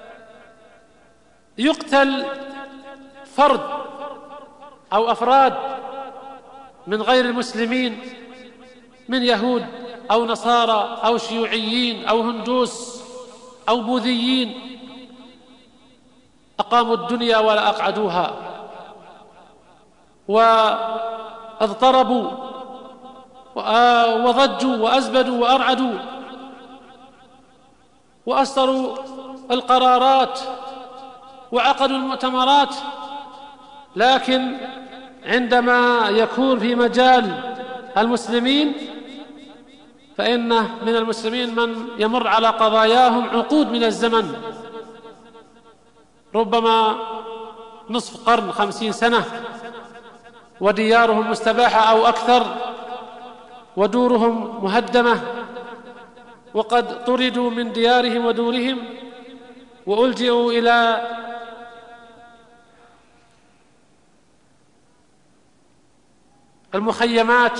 يقتل فرد أو أفراد من غير المسلمين، من يهود أو نصارى أو شيوعيين أو هندوس أو بوذيين، أقاموا الدنيا ولا أقعدوها، واضطربوا وضجوا وأزبدوا وأرعدوا وأصدروا القرارات وعقدوا المؤتمرات. لكن عندما يكون في مجال المسلمين فإن من المسلمين من يمر على قضاياهم عقود من الزمن، ربما نصف قرن، خمسين سنة، وديارهم مستباحة أو أكثر، ودورهم مهدمة، وقد طردوا من ديارهم ودورهم وألجئوا إلى المخيمات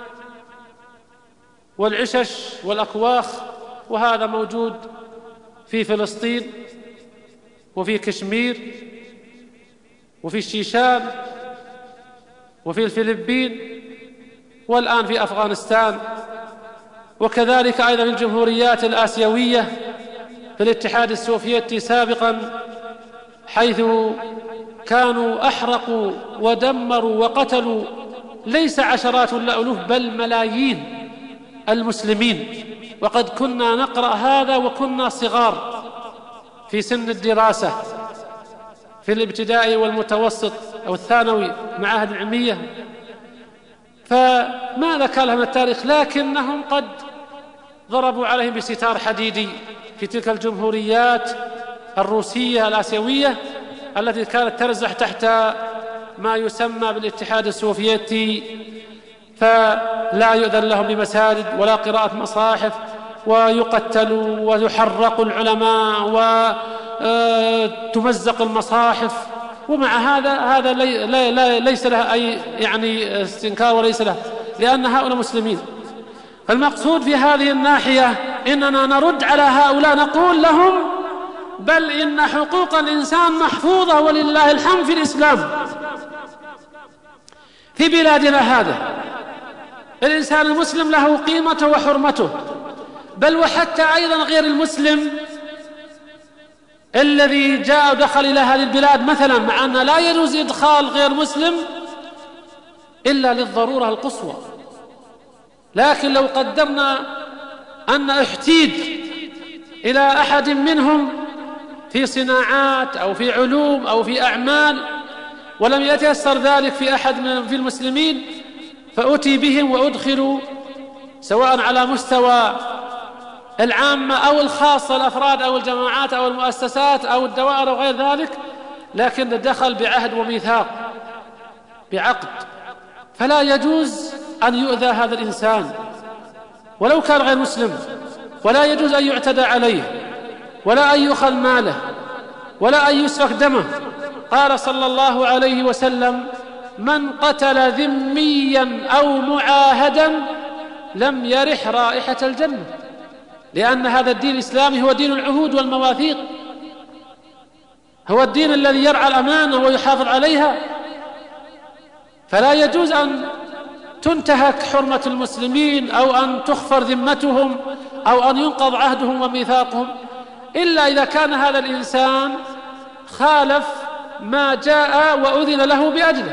والعشش والأكواخ. وهذا موجود في فلسطين وفي كشمير وفي الشيشان وفي الفلبين والآن في أفغانستان، وكذلك أيضا في الجمهوريات الآسيوية في الاتحاد السوفيتي سابقا، حيث كانوا أحرقوا ودمروا وقتلوا ليس عشرات الألوف بل ملايين المسلمين. وقد كنا نقرأ هذا وكنا صغار في سن الدراسة في الابتدائي والمتوسط أو الثانوي معاهد العلمية، فما ذكر لهم التاريخ، لكنهم قد ضربوا عليهم بستار حديدي في تلك الجمهوريات الروسية الآسيوية التي كانت ترزح تحت ما يسمى بالاتحاد السوفيتي، فلا يؤذن لهم بمساجد ولا قراءة مصاحف، ويقتلوا ويحرق العلماء وتمزق المصاحف. ومع هذا هذا لي لي ليس له أي يعني استنكار وليس له، لأن هؤلاء مسلمين. فالمقصود في هذه الناحية إننا نرد على هؤلاء، نقول لهم بل إن حقوق الإنسان محفوظة ولله الحمد في الإسلام. في بلادنا هذا الإنسان المسلم له قيمته وحرمته، بل وحتى أيضا غير المسلم الذي جاء ودخل إلى هذه البلاد مثلا، مع أن لا يجوز إدخال غير مسلم إلا للضرورة القصوى. لكن لو قدرنا أن احتيج إلى أحد منهم في صناعات أو في علوم أو في أعمال ولم يتيسر ذلك في أحد من في المسلمين، فأتي بهم وأدخلوا سواء على مستوى العامة أو الخاصة، الأفراد أو الجماعات أو المؤسسات أو الدوائر أو غير ذلك، لكن الدخل بعهد وميثاق بعقد، فلا يجوز أن يؤذى هذا الإنسان ولو كان غير مسلم، ولا يجوز أن يعتدى عليه، ولا أن يؤخذ ماله، ولا أن يسفك دمه. قال صلى الله عليه وسلم: من قتل ذميا أو معاهدا لم يرح رائحة الجنة، لأن هذا الدين الإسلامي هو دين العهود والمواثيق، هو الدين الذي يرعى الأمانة ويحافظ عليها، فلا يجوز أن تنتهك حرمة المسلمين أو أن تخفر ذمتهم أو أن ينقض عهدهم وميثاقهم، إلا إذا كان هذا الإنسان خالف ما جاء وأذن له بأجله،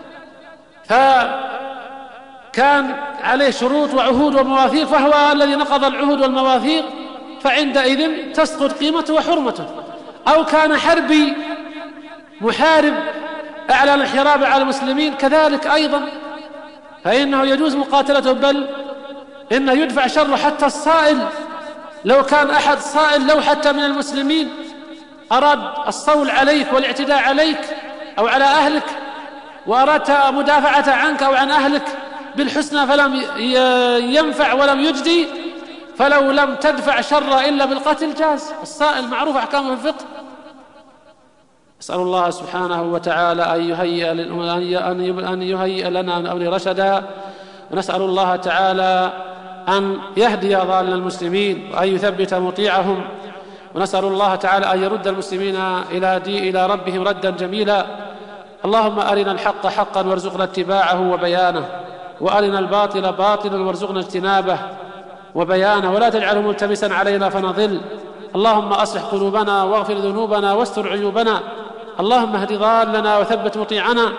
فكان عليه شروط وعهود ومواثيق فهو الذي نقض العهود والمواثيق، فعندئذ تسقط قيمته وحرمته. أو كان حربي محارب أعلن الحراب على المسلمين كذلك أيضا، فإنه يجوز مقاتلته، بل إنه يدفع شره. حتى الصائل، لو كان أحد صائل لو حتى من المسلمين أراد الصول عليك والاعتداء عليك أو على أهلك، وأردت مدافعة عنك أو عن أهلك بالحسنى فلم ينفع ولم يجدي، فلو لم تدفع شر إلا بالقتل جاز. الصائل معروف أحكامه في الفقه. أسأل الله سبحانه وتعالى أن يهيئ, أن يهيئ لنا من أمر رشدا، ونسأل الله تعالى أن يهدي ضال المسلمين وأن يثبت مطيعهم، ونسأل الله تعالى أن يرد المسلمين إلى, دي إلى ربهم ردا جميلا. اللهم أرنا الحق حقا وارزقنا اتباعه وبيانه، وأرنا الباطل باطلا وارزقنا اجتنابه وبيانه، ولا تجعله ملتبسا علينا فنضل. اللهم أصلح قلوبنا واغفر ذنوبنا واستر عيوبنا. اللهم اهد ضالنا وثبت مطيعنا.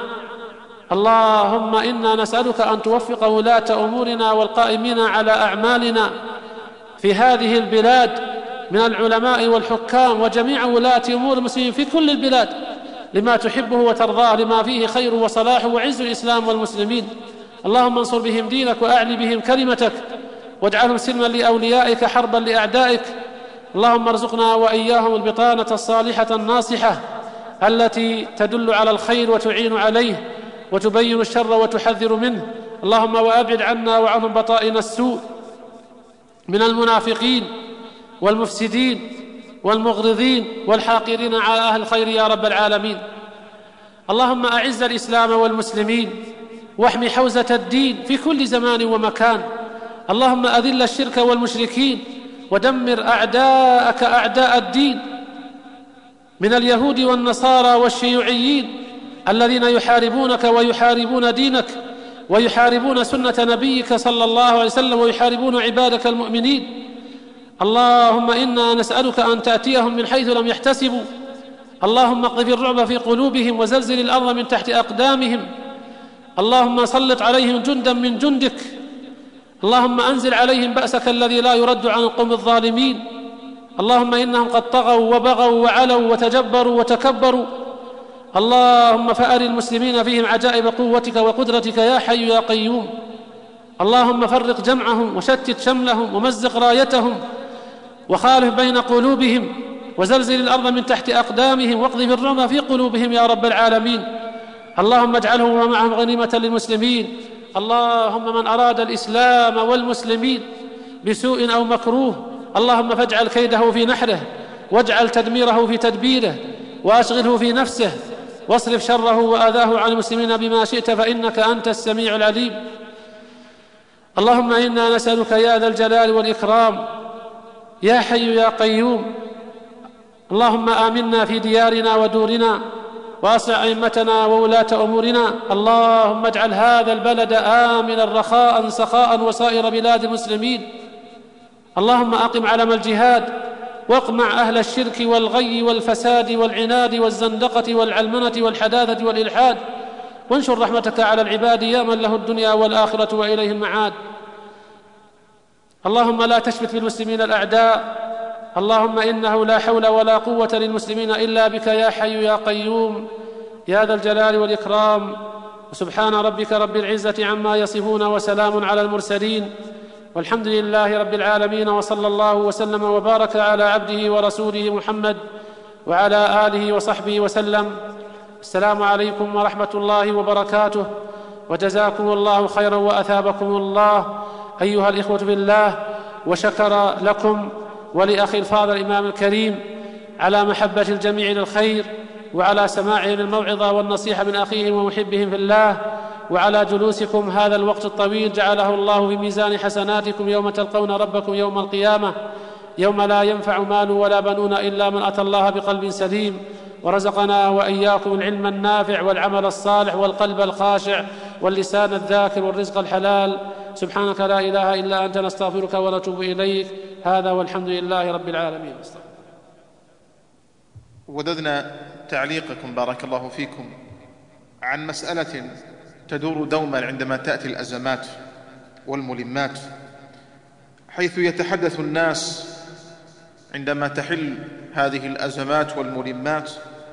اللهم إنا نسألك أن توفق ولاة أمورنا والقائمين على أعمالنا في هذه البلاد من العلماء والحكام وجميع ولاة أمور المسلمين في كل البلاد لما تحبه وترضاه، لما فيه خير وصلاح وعز الإسلام والمسلمين. اللهم انصر بهم دينك وأعل بهم كلمتك، واجعلهم سلما لأوليائك حربا لأعدائك. اللهم ارزقنا وإياهم البطانة الصالحة الناصحة التي تدل على الخير وتعين عليه وتبين الشر وتحذر منه. اللهم وأبعد عنا وعنهم بطائن السوء من المنافقين والمفسدين والمغرضين والحاقرين على أهل الخير يا رب العالمين. اللهم أعز الإسلام والمسلمين واحمي حوزة الدين في كل زمان ومكان. اللهم أذل الشرك والمشركين ودمر أعداءك أعداء الدين من اليهود والنصارى والشيوعيين الذين يحاربونك ويحاربون دينك ويحاربون سنة نبيك صلى الله عليه وسلم ويحاربون عبادك المؤمنين. اللهم إنا نسألك أن تأتيهم من حيث لم يحتسبوا. اللهم اقذف الرعب في قلوبهم وزلزل الأرض من تحت أقدامهم. اللهم سلط عليهم جندا من جندك. اللهم أنزل عليهم بأسك الذي لا يرد عن القوم الظالمين. اللهم إنهم قد طغوا وبغوا وعلوا وتجبروا وتكبروا. اللهم فأر المسلمين فيهم عجائب قوتك وقدرتك يا حي يا قيوم. اللهم فرق جمعهم وشتت شملهم ومزق رايتهم وخالف بين قلوبهم وزلزل الأرض من تحت أقدامهم واقذف الرعب في قلوبهم يا رب العالمين. اللهم اجعلهم ومعهم غنيمة للمسلمين. اللهم من أراد الإسلام والمسلمين بسوء أو مكروه اللهم فاجعل كيده في نحره واجعل تدميره في تدبيره وأشغله في نفسه واصرف شره وآذاه عن المسلمين بما شئت فإنك أنت السميع العليم. اللهم إنا نسألك يا ذا الجلال والإكرام يا حي يا قيوم. اللهم آمنا في ديارنا ودورنا وأصلح أئمتنا وولاة أمورنا. اللهم اجعل هذا البلد آمنا رخاء سخاء وسائر بلاد المسلمين. اللهم أقم علم الجهاد واقمع أهل الشرك والغي والفساد والعناد والزندقة والعلمنة والحداثة والإلحاد وانشر رحمتك على العباد يا من له الدنيا والآخرة وإليه المعاد. اللهم لا تشمت بالمسلمين الأعداء. اللهم إنه لا حول ولا قوة للمسلمين إلا بك يا حي يا قيوم يا ذا الجلال والإكرام. وسبحان ربك رب العزة عما يصفون وسلام على المرسلين والحمد لله رب العالمين. وصلى الله وسلم وبارك على عبده ورسوله محمد وعلى آله وصحبه وسلم. السلام عليكم ورحمة الله وبركاته، وجزاكم الله خيرا وأثابكم الله أيها الإخوة بالله، وشكر لكم ولأخي الفاضل الإمام الكريم على محبة الجميع للخير وعلى سماعهم الموعظة والنصيحة من أخيهم ومحبهم في الله، وعلى جلوسكم هذا الوقت الطويل جعله الله في ميزان حسناتكم يوم تلقون ربكم يوم القيامة، يوم لا ينفع مال ولا بنون إلا من أتى الله بقلب سليم. ورزقنا وإياكم العلم النافع والعمل الصالح والقلب الخاشع واللسان الذاكر والرزق الحلال. سبحانك لا إله إلا أنت نستغفرك ونتوب إليك. هذا والحمد لله رب العالمين. وددنا تعليقكم بارك الله فيكم عن مسألة تدور دوما عندما تأتي الأزمات والملمات، حيث يتحدث الناس عندما تحل هذه الأزمات والملمات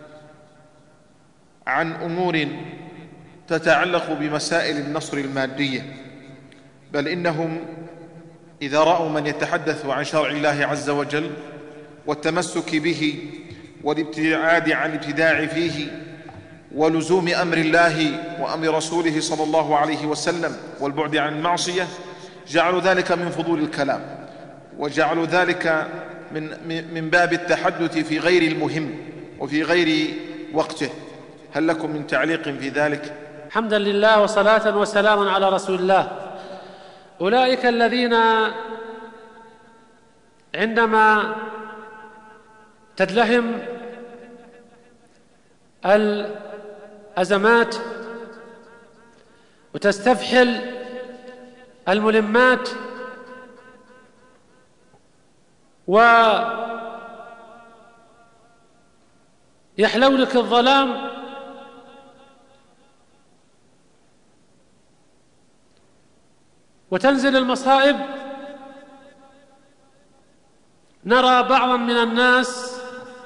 عن أمور تتعلق بمسائل النصر المادية، بل إنهم إذا رأوا من يتحدث عن شرع الله عز وجل والتمسك به والابتعاد عن الابتداع فيه ولزوم أمر الله وأمر رسوله صلى الله عليه وسلم والبعد عن المعصية، جعلوا ذلك من فضول الكلام، وجعلوا ذلك من, من باب التحدث في غير المهم وفي غير وقته. هل لكم من تعليق في ذلك؟ حمدا لله وصلاة وسلام على رسول الله. أولئك الذين عندما تدلهم الأزمات وتستفحل الملمات ويحلولك الظلام وتنزل المصائب، نرى بعضا من الناس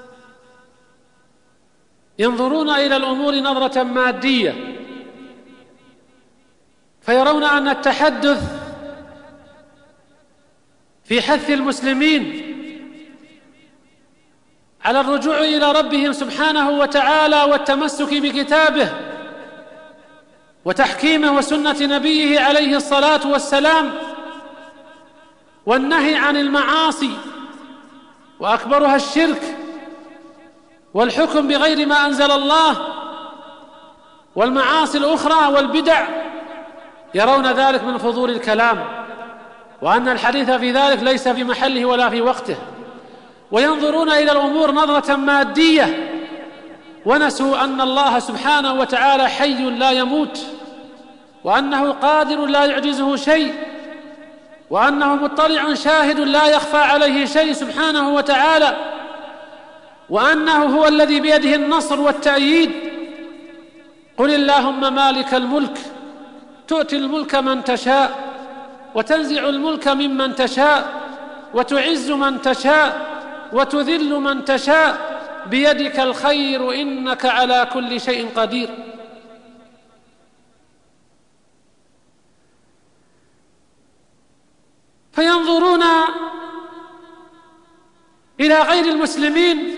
ينظرون إلى الأمور نظرة مادية، فيرون أن التحدث في حث المسلمين على الرجوع إلى ربهم سبحانه وتعالى والتمسك بكتابه وتحكيمه وسنة نبيه عليه الصلاة والسلام والنهي عن المعاصي وأكبرها الشرك والحكم بغير ما أنزل الله والمعاصي الأخرى والبدع، يرون ذلك من فضول الكلام، وأن الحديث في ذلك ليس في محله ولا في وقته، وينظرون إلى الأمور نظرة مادية، ونسوا أن الله سبحانه وتعالى حي لا يموت، وأنه قادر لا يعجزه شيء، وأنه مطلع شاهد لا يخفى عليه شيء سبحانه وتعالى، وأنه هو الذي بيده النصر والتأييد. قل اللهم مالك الملك تؤتي الملك من تشاء وتنزع الملك ممن تشاء وتعز من تشاء وتذل من تشاء بيدك الخير إنك على كل شيء قدير. فينظرون إلى غير المسلمين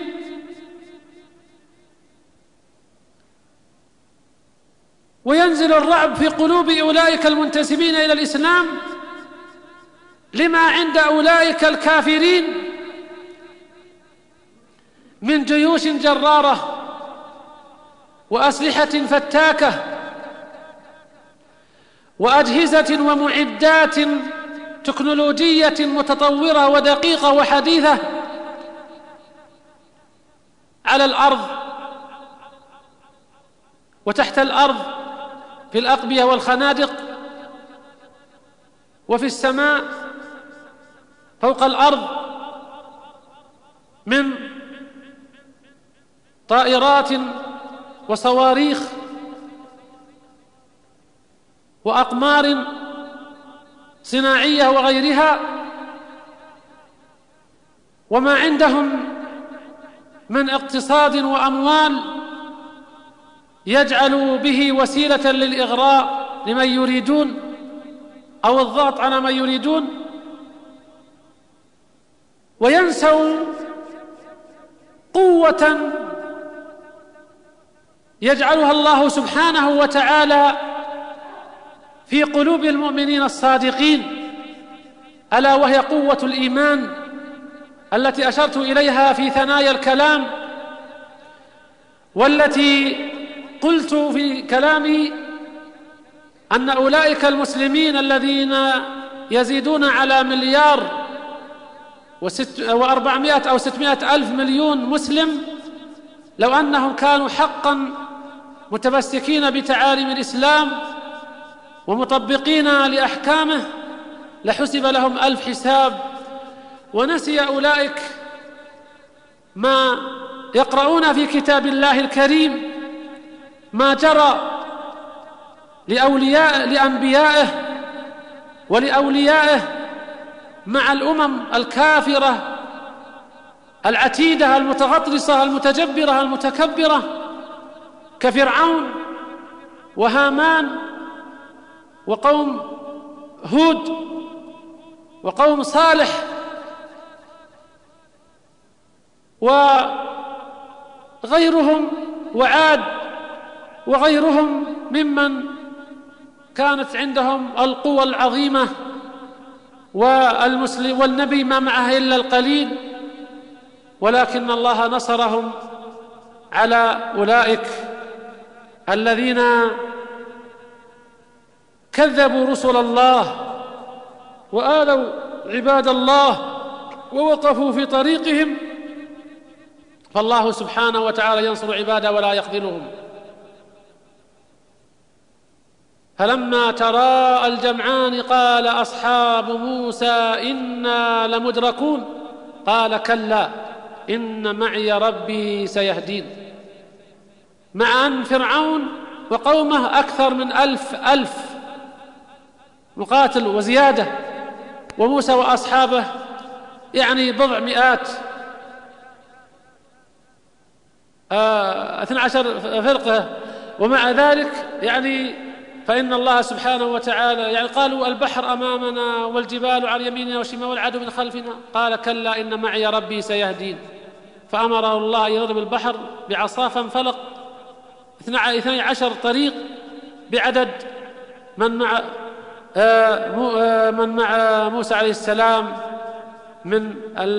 وينزل الرعب في قلوب أولئك المنتسبين إلى الإسلام لما عند أولئك الكافرين من جيوش جرارة وأسلحة فتاكة وأجهزة ومعدات تكنولوجية متطورة ودقيقة وحديثة على الأرض وتحت الأرض في الأقبية والخنادق وفي السماء فوق الأرض من طائرات وصواريخ وأقمار صناعية وغيرها، وما عندهم من اقتصاد وأموال يجعل به وسيلة للإغراء لمن يريدون أو الضغط على من يريدون، وينسوا قوة يجعلها الله سبحانه وتعالى في قلوب المؤمنين الصادقين، ألا وهي قوة الإيمان التي أشرت إليها في ثنايا الكلام، والتي قلت في كلامي أن أولئك المسلمين الذين يزيدون على مليار وأربعمائة أو ستمائة ألف مليون مسلم، لو أنهم كانوا حقا متمسكين بتعاليم الإسلام ومطبقين لأحكامه لحسب لهم ألف حساب، ونسي أولئك ما يقرؤون في كتاب الله الكريم ما جرى لأولياء لأنبيائه ولأوليائه مع الأمم الكافرة العتيدة المتغطرسة المتجبرة المتكبرة كفرعون وهامان وقوم هود وقوم صالح وغيرهم وعاد وغيرهم ممن كانت عندهم القوى العظيمة والمسلم والنبي ما معه إلا القليل، ولكن الله نصرهم على أولئك الذين كذبوا رسل الله وآلوا عباد الله ووقفوا في طريقهم، فالله سبحانه وتعالى ينصر عباده ولا يخذلهم. فلما تراءى الجمعان قال أصحاب موسى إنا لمدركون قال كلا إن معي ربي سيهدين. مع أن فرعون وقومه أكثر من ألف ألف مقاتل وزيادة، وموسى وأصحابه يعني بضع مئات اثنى عشر فرقة، ومع ذلك يعني فإن الله سبحانه وتعالى يعني قالوا البحر أمامنا والجبال عن يميننا والشمال والعدو من خلفنا قال كلا إن معي ربي سيهدين. فأمره الله أن يضرب البحر بعصاه فانفلق اثني عشر طريق بعدد من مع من مع موسى عليه السلام من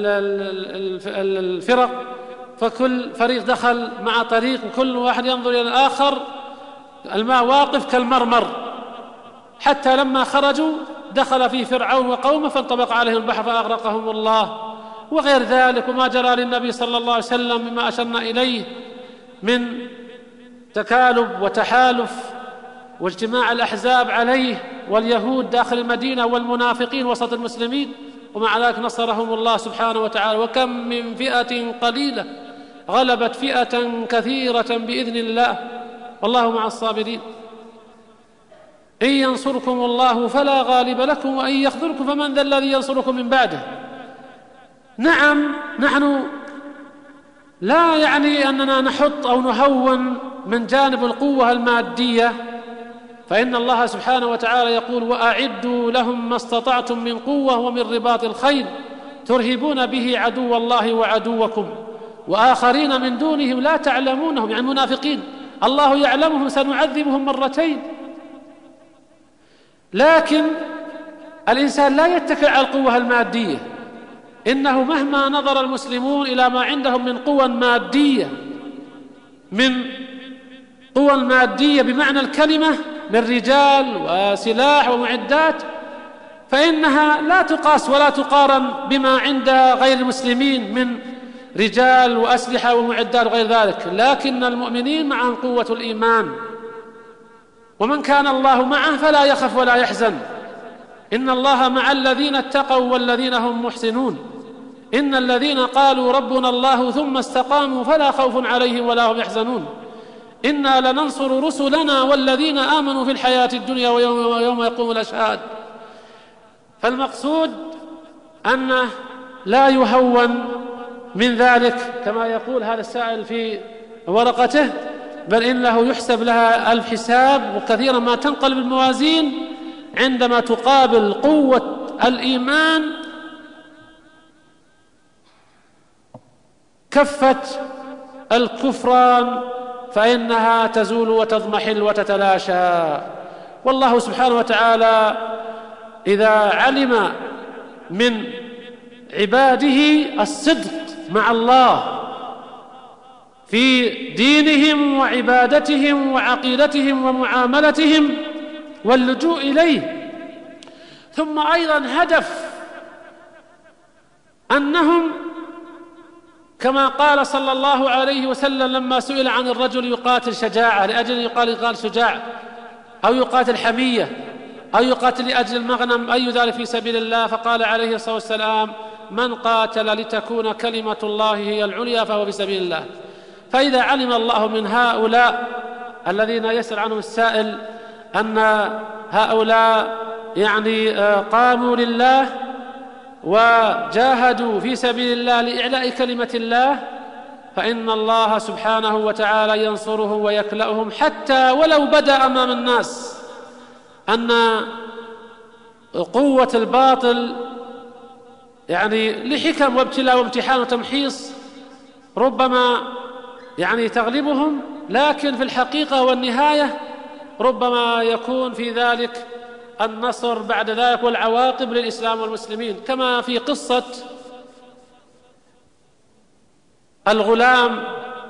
الفرق، فكل فريق دخل مع طريق وكل واحد ينظر إلى الآخر، الماء واقف كالمرمر، حتى لما خرجوا دخل في فرعون وقومه فانطبق عليهم البحر فأغرقهم الله. وغير ذلك وما جرى للنبي صلى الله عليه وسلم مما أشرنا إليه من تكالب وتحالف واجتماع الأحزاب عليه واليهود داخل المدينة والمنافقين وسط المسلمين، ومع ذلك نصرهم الله سبحانه وتعالى. وكم من فئة قليلة غلبت فئة كثيرة بإذن الله والله مع الصابرين. إن ينصركم الله فلا غالب لكم وإن يخذلكم فمن ذا الذي ينصركم من بعده. نعم نحن لا يعني أننا نحط أو نهون من جانب القوة المادية، فإن الله سبحانه وتعالى يقول وأعدوا لهم ما استطعتم من قوة ومن رباط الخيل ترهبون به عدو الله وعدوكم وآخرين من دونهم لا تعلمونهم، يعني المنافقين الله يعلمهم سنعذبهم مرتين. لكن الإنسان لا يتكل على القوة المادية، إنه مهما نظر المسلمون إلى ما عندهم من قوى مادية من قوى مادية بمعنى الكلمة من رجال وسلاح ومعدات، فإنها لا تقاس ولا تقارن بما عند غير المسلمين من رجال وأسلحة ومعدات وغير ذلك. لكن المؤمنين معهم قوة الإيمان، ومن كان الله معه فلا يخف ولا يحزن. إن الله مع الذين اتقوا والذين هم محسنون. إن الذين قالوا ربنا الله ثم استقاموا فلا خوف عليهم ولا هم يحزنون. إنا لننصر رسلنا والذين آمنوا في الحياة الدنيا ويوم, ويوم يقوم الأشهاد. فالمقصود أنه لا يهون من ذلك كما يقول هذا السائل في ورقته، بل إنه يحسب لها ألف حساب، وكثيرا ما تنقلب الموازين عندما تقابل قوة الإيمان كفة الكفران، فإنها تزول وتضمحل وتتلاشى. والله سبحانه وتعالى إذا علم من عباده الصدق مع الله في دينهم وعبادتهم وعقيدتهم ومعاملتهم واللجوء إليه، ثم أيضا هدف أنهم كما قال صلى الله عليه وسلم لما سئل عن الرجل يقاتل شجاعة لأجل يقال يقال شجاع، أو يقاتل حمية، أو يقاتل لأجل المغنم، أي ذلك في سبيل الله؟ فقال عليه الصلاة والسلام من قاتل لتكون كلمة الله هي العليا فهو في سبيل الله. فإذا علم الله من هؤلاء الذين يسأل عنهم السائل أن هؤلاء يعني قاموا لله وجاهدوا في سبيل الله لإعلاء كلمة الله، فإن الله سبحانه وتعالى ينصره ويكلأهم، حتى ولو بدأ أمام الناس أن قوة الباطل يعني لحكم وابتلاء وامتحان وتمحيص ربما يعني تغلبهم، لكن في الحقيقة والنهاية ربما يكون في ذلك النصر بعد ذلك والعواقب للإسلام والمسلمين، كما في قصة الغلام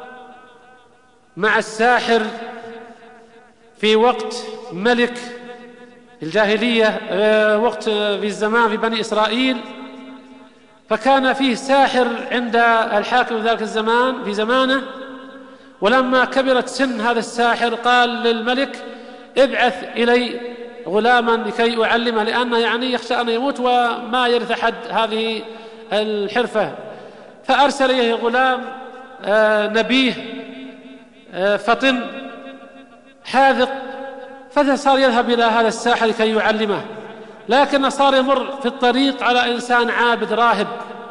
مع الساحر في وقت ملك الجاهلية، وقت في الزمان في بني إسرائيل. فكان فيه ساحر عند الحاكم في ذلك الزمان في زمانه، ولما كبرت سن هذا الساحر قال للملك ابعث إلي غلاما لكي أعلمه، لأنه يعني يخشى أن يموت وما يرث أحد هذه الحرفة. فأرسل إليه غلام نبيه فطن حاذق، فصار يذهب إلى هذا الساحر لكي يعلمه، لكن صار يمر في الطريق على إنسان عابد راهب،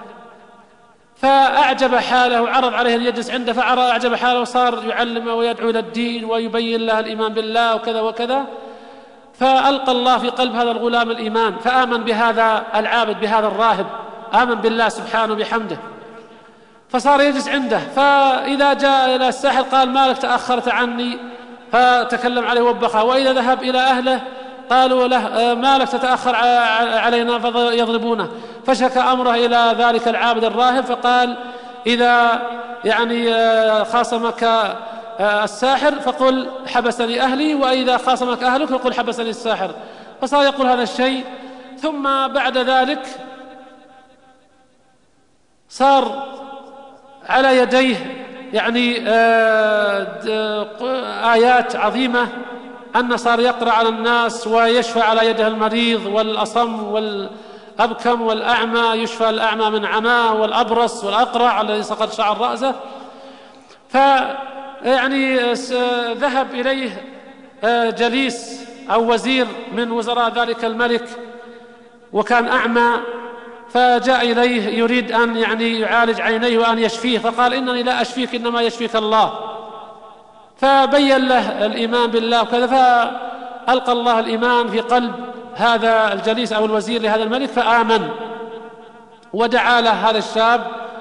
فأعجب حاله وعرض عليه أن يجلس عنده، فأعجب حاله وصار يعلمه ويدعو إلى الدين ويبين له الإيمان بالله وكذا وكذا. فألقى الله في قلب هذا الغلام الإيمان، فآمن بهذا العابد بهذا الراهب، آمن بالله سبحانه بحمده، فصار يجلس عنده. فإذا جاء إلى الساحر قال ما لك تأخرت عني، فتكلم عليه وبخه. وإذا ذهب إلى أهله قالوا له ما لك تتأخر علينا، فيضربونه. فشكى أمره إلى ذلك العابد الراهب، فقال إذا يعني خاصمك الساحر فقل حبسني أهلي، وإذا خاصمك أهلك فقل حبسني الساحر. فصار يقول هذا الشيء. ثم بعد ذلك صار على يديه يعني آيات عظيمة، أن صار يقرأ على الناس ويشفى على يده المريض والأصم والأبكم والأعمى، يشفى الأعمى من عماه والأبرص والأقرع الذي سقط شعر رأسه. فيعني ذهب إليه جليس أو وزير من وزراء ذلك الملك وكان أعمى، فجاء إليه يريد أن يعني يعالج عينيه وأن يشفيه، فقال إنني لا أشفيك إنما يشفيك الله. فبين له الإيمان بالله وكذا، فألقى الله الإيمان في قلب هذا الجليس أو الوزير لهذا الملك فآمن، ودعا له هذا الشاب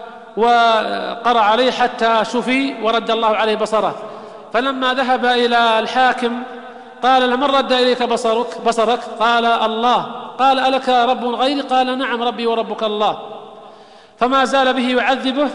وقرأ عليه حتى شفي ورد الله عليه بصره. فلما ذهب إلى الحاكم قال له من رد إليك بصرك, بصرك؟ قال الله. قال ألك رب غيري؟ قال نعم ربي وربك الله. فما زال به يعذبه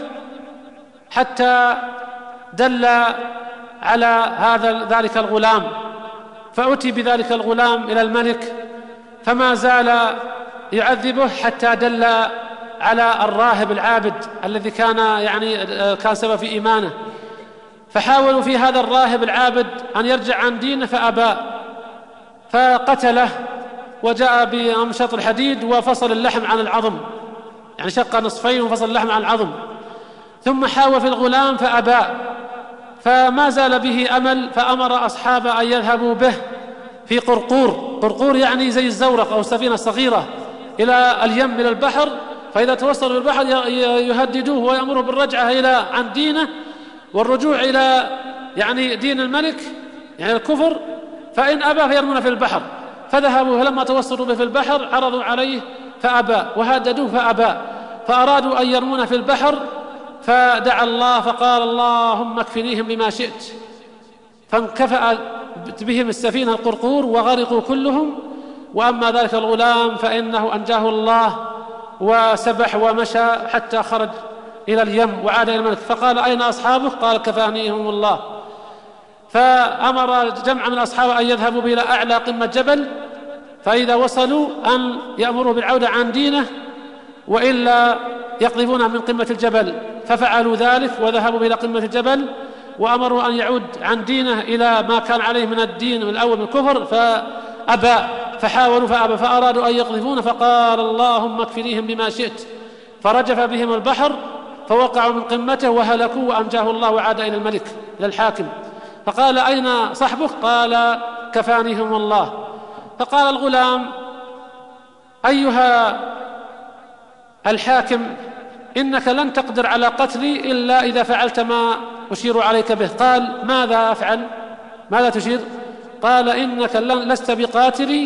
حتى دل على هذا ذلك الغلام، فأتي بذلك الغلام إلى الملك، فما زال يعذبه حتى دل على الراهب العابد الذي كان يعني كان سبب في إيمانه. فحاولوا في هذا الراهب العابد أن يرجع عن دينه فأبى، فقتله وجاء بأمشاط الحديد وفصل اللحم عن العظم، يعني شق نصفين وفصل اللحم عن العظم. ثم حاول في الغلام فأبى، فما زال به أمل، فأمر أصحابه أن يذهبوا به في قرقور. قرقور يعني زي الزورق أو السفينة الصغيرة إلى اليم إلى البحر، فإذا توصلوا بالبحر يهددوه ويأمره بالرجعة إلى عن دينه والرجوع إلى يعني دين الملك يعني الكفر، فإن أبى فيرمون في البحر. فذهبوا، فلما توصلوا به في البحر عرضوا عليه فأبى وهددوه فأبى، فأرادوا أن يرمون في البحر، فدعا الله فقال اللهم اكفنيهم بما شئت، فانكفأ بهم السفينة القرقور وغرقوا كلهم. وأما ذلك الغلام فإنه أنجاه الله وسبح ومشى حتى خرج إلى اليم وعاد إلى الملك، فقال أين أصحابه؟ قال كفانيهم الله. فأمر جمع من أصحابه أن يذهبوا إلى أعلى قمة جبل، فإذا وصلوا أن يأمروا بالعودة عن دينه وإلا يقذفونه من قمة الجبل. ففعلوا ذلك وذهبوا إلى قمة الجبل وأمروا أن يعود عن دينه إلى ما كان عليه من الدين من الأول من الكفر، فأبى، فحاولوا فأبى، فأرادوا أن يقذفونه، فقال اللهم اكفنيهم بما شئت، فرجف بهم البحر فوقعوا من قمته وهلكوا وأنجاه الله وعاد إلى الملك إلى الحاكم. فقال: أين صحبك؟ قال: كفانيهم الله. فقال الغلام: أيها الحاكم، إنك لن تقدر على قتلي إلا إذا فعلت ما أشير عليك به. قال: ماذا أفعل؟ ماذا تشير؟ قال: إنك لست بقاتلي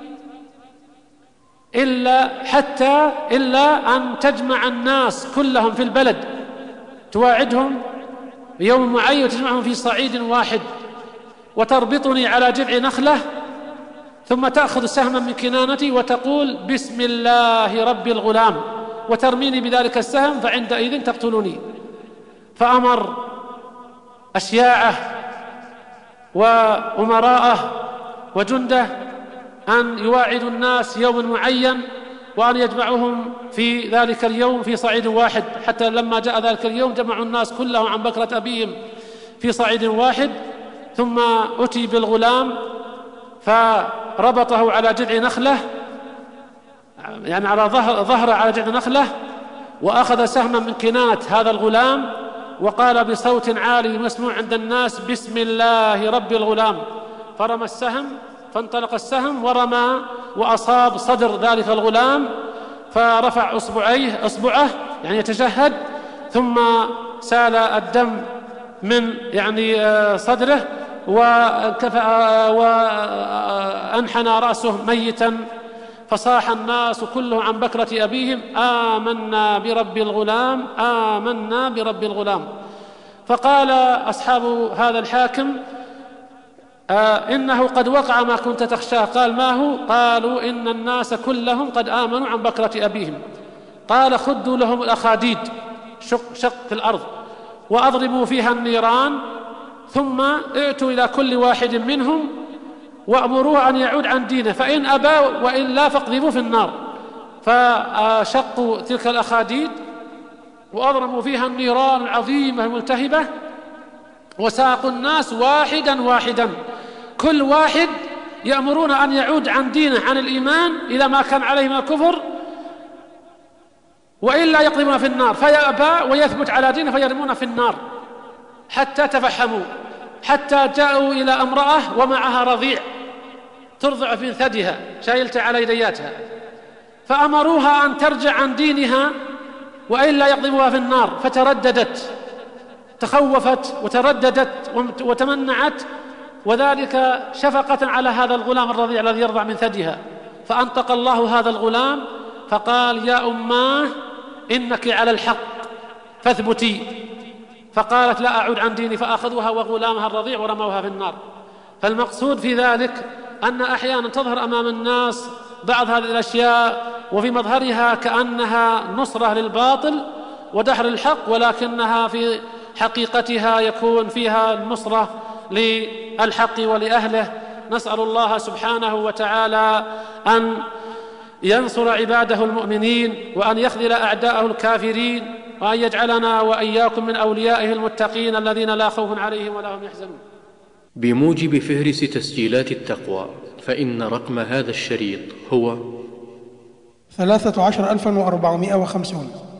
إلا حتى إلا أن تجمع الناس كلهم في البلد، تواعدهم بيوم معين وتجمعهم في صعيد واحد، وتربطني على جذع نخلة، ثم تأخذ سهما من كنانتي وتقول: بسم الله رب الغلام، وترميني بذلك السهم، فعندئذ تقتلني. فأمر أشياعه وأمراءه وجنده أن يواعدوا الناس يوم معين، وأن يجمعهم في ذلك اليوم في صعيد واحد. حتى لما جاء ذلك اليوم جمعوا الناس كلهم عن بكرة أبيهم في صعيد واحد. ثم أتي بالغلام فربطه على جذع نخلة، يعني على ظهر ظهره على جذع نخلة، وأخذ سهما من كنانة هذا الغلام وقال بصوت عالي مسموع عند الناس: بسم الله رب الغلام. فرمى السهم، فانطلق السهم ورمى وأصاب صدر ذلك الغلام، فرفع أصبعيه أصبعه يعني يتشهد، ثم سال الدم من يعني صدره، وأنحنى رأسه ميتا. فصاح الناس كلهم عن بكرة أبيهم: آمنا برب الغلام، آمنا برب الغلام. فقال أصحاب هذا الحاكم: آه إنه قد وقع ما كنت تخشاه. قال: ما هو؟ قالوا: إن الناس كلهم قد آمنوا عن بكرة أبيهم. قال: خدوا لهم الأخاديد، شق, شق في الأرض، وأضربوا فيها النيران، ثم ائتوا إلى كل واحد منهم وأمروه أن يعود عن دينه، فإن أبى وإلا فاقذفوه في النار. فشقوا تلك الأخاديد وأضرموا فيها النيران العظيمة الملتهبة، وساقوا الناس واحدا واحدا، كل واحد يأمرون أن يعود عن دينه، عن الإيمان إلى ما كان عليه من الكفر، وإلا يقذفون في النار، فيأبى ويثبت على دينه فيرمون في النار. حتى تفحموا، حتى جاءوا إلى امرأة ومعها رضيع ترضع في ثديها شايلت على يدياتها، فأمروها أن ترجع عن دينها وإلا يقذفوها في النار. فترددت، تخوفت وترددت وتمنعت، وذلك شفقة على هذا الغلام الرضيع الذي يرضع من ثديها. فأنطق الله هذا الغلام فقال: يا أماه إنك على الحق فاثبتي. فقالت: لا أعود عن ديني، فأخذوها وغلامها الرضيع ورموها في النار. فالمقصود في ذلك أن أحيانا تظهر أمام الناس بعض هذه الأشياء وفي مظهرها كأنها نصرة للباطل ودحر الحق، ولكنها في حقيقتها يكون فيها النصرة للحق ولأهله. نسأل الله سبحانه وتعالى أن ينصر عباده المؤمنين، وأن يخذل أعداءه الكافرين، وأن يجعلنا وإياكم من أوليائه المتقين الذين لا خوف عليهم ولا هم يحزنون. بموجب فهرس تسجيلات التقوى، فإن رقم هذا الشريط هو ثلاثة عشر ألفا وأربعمائة وخمسون.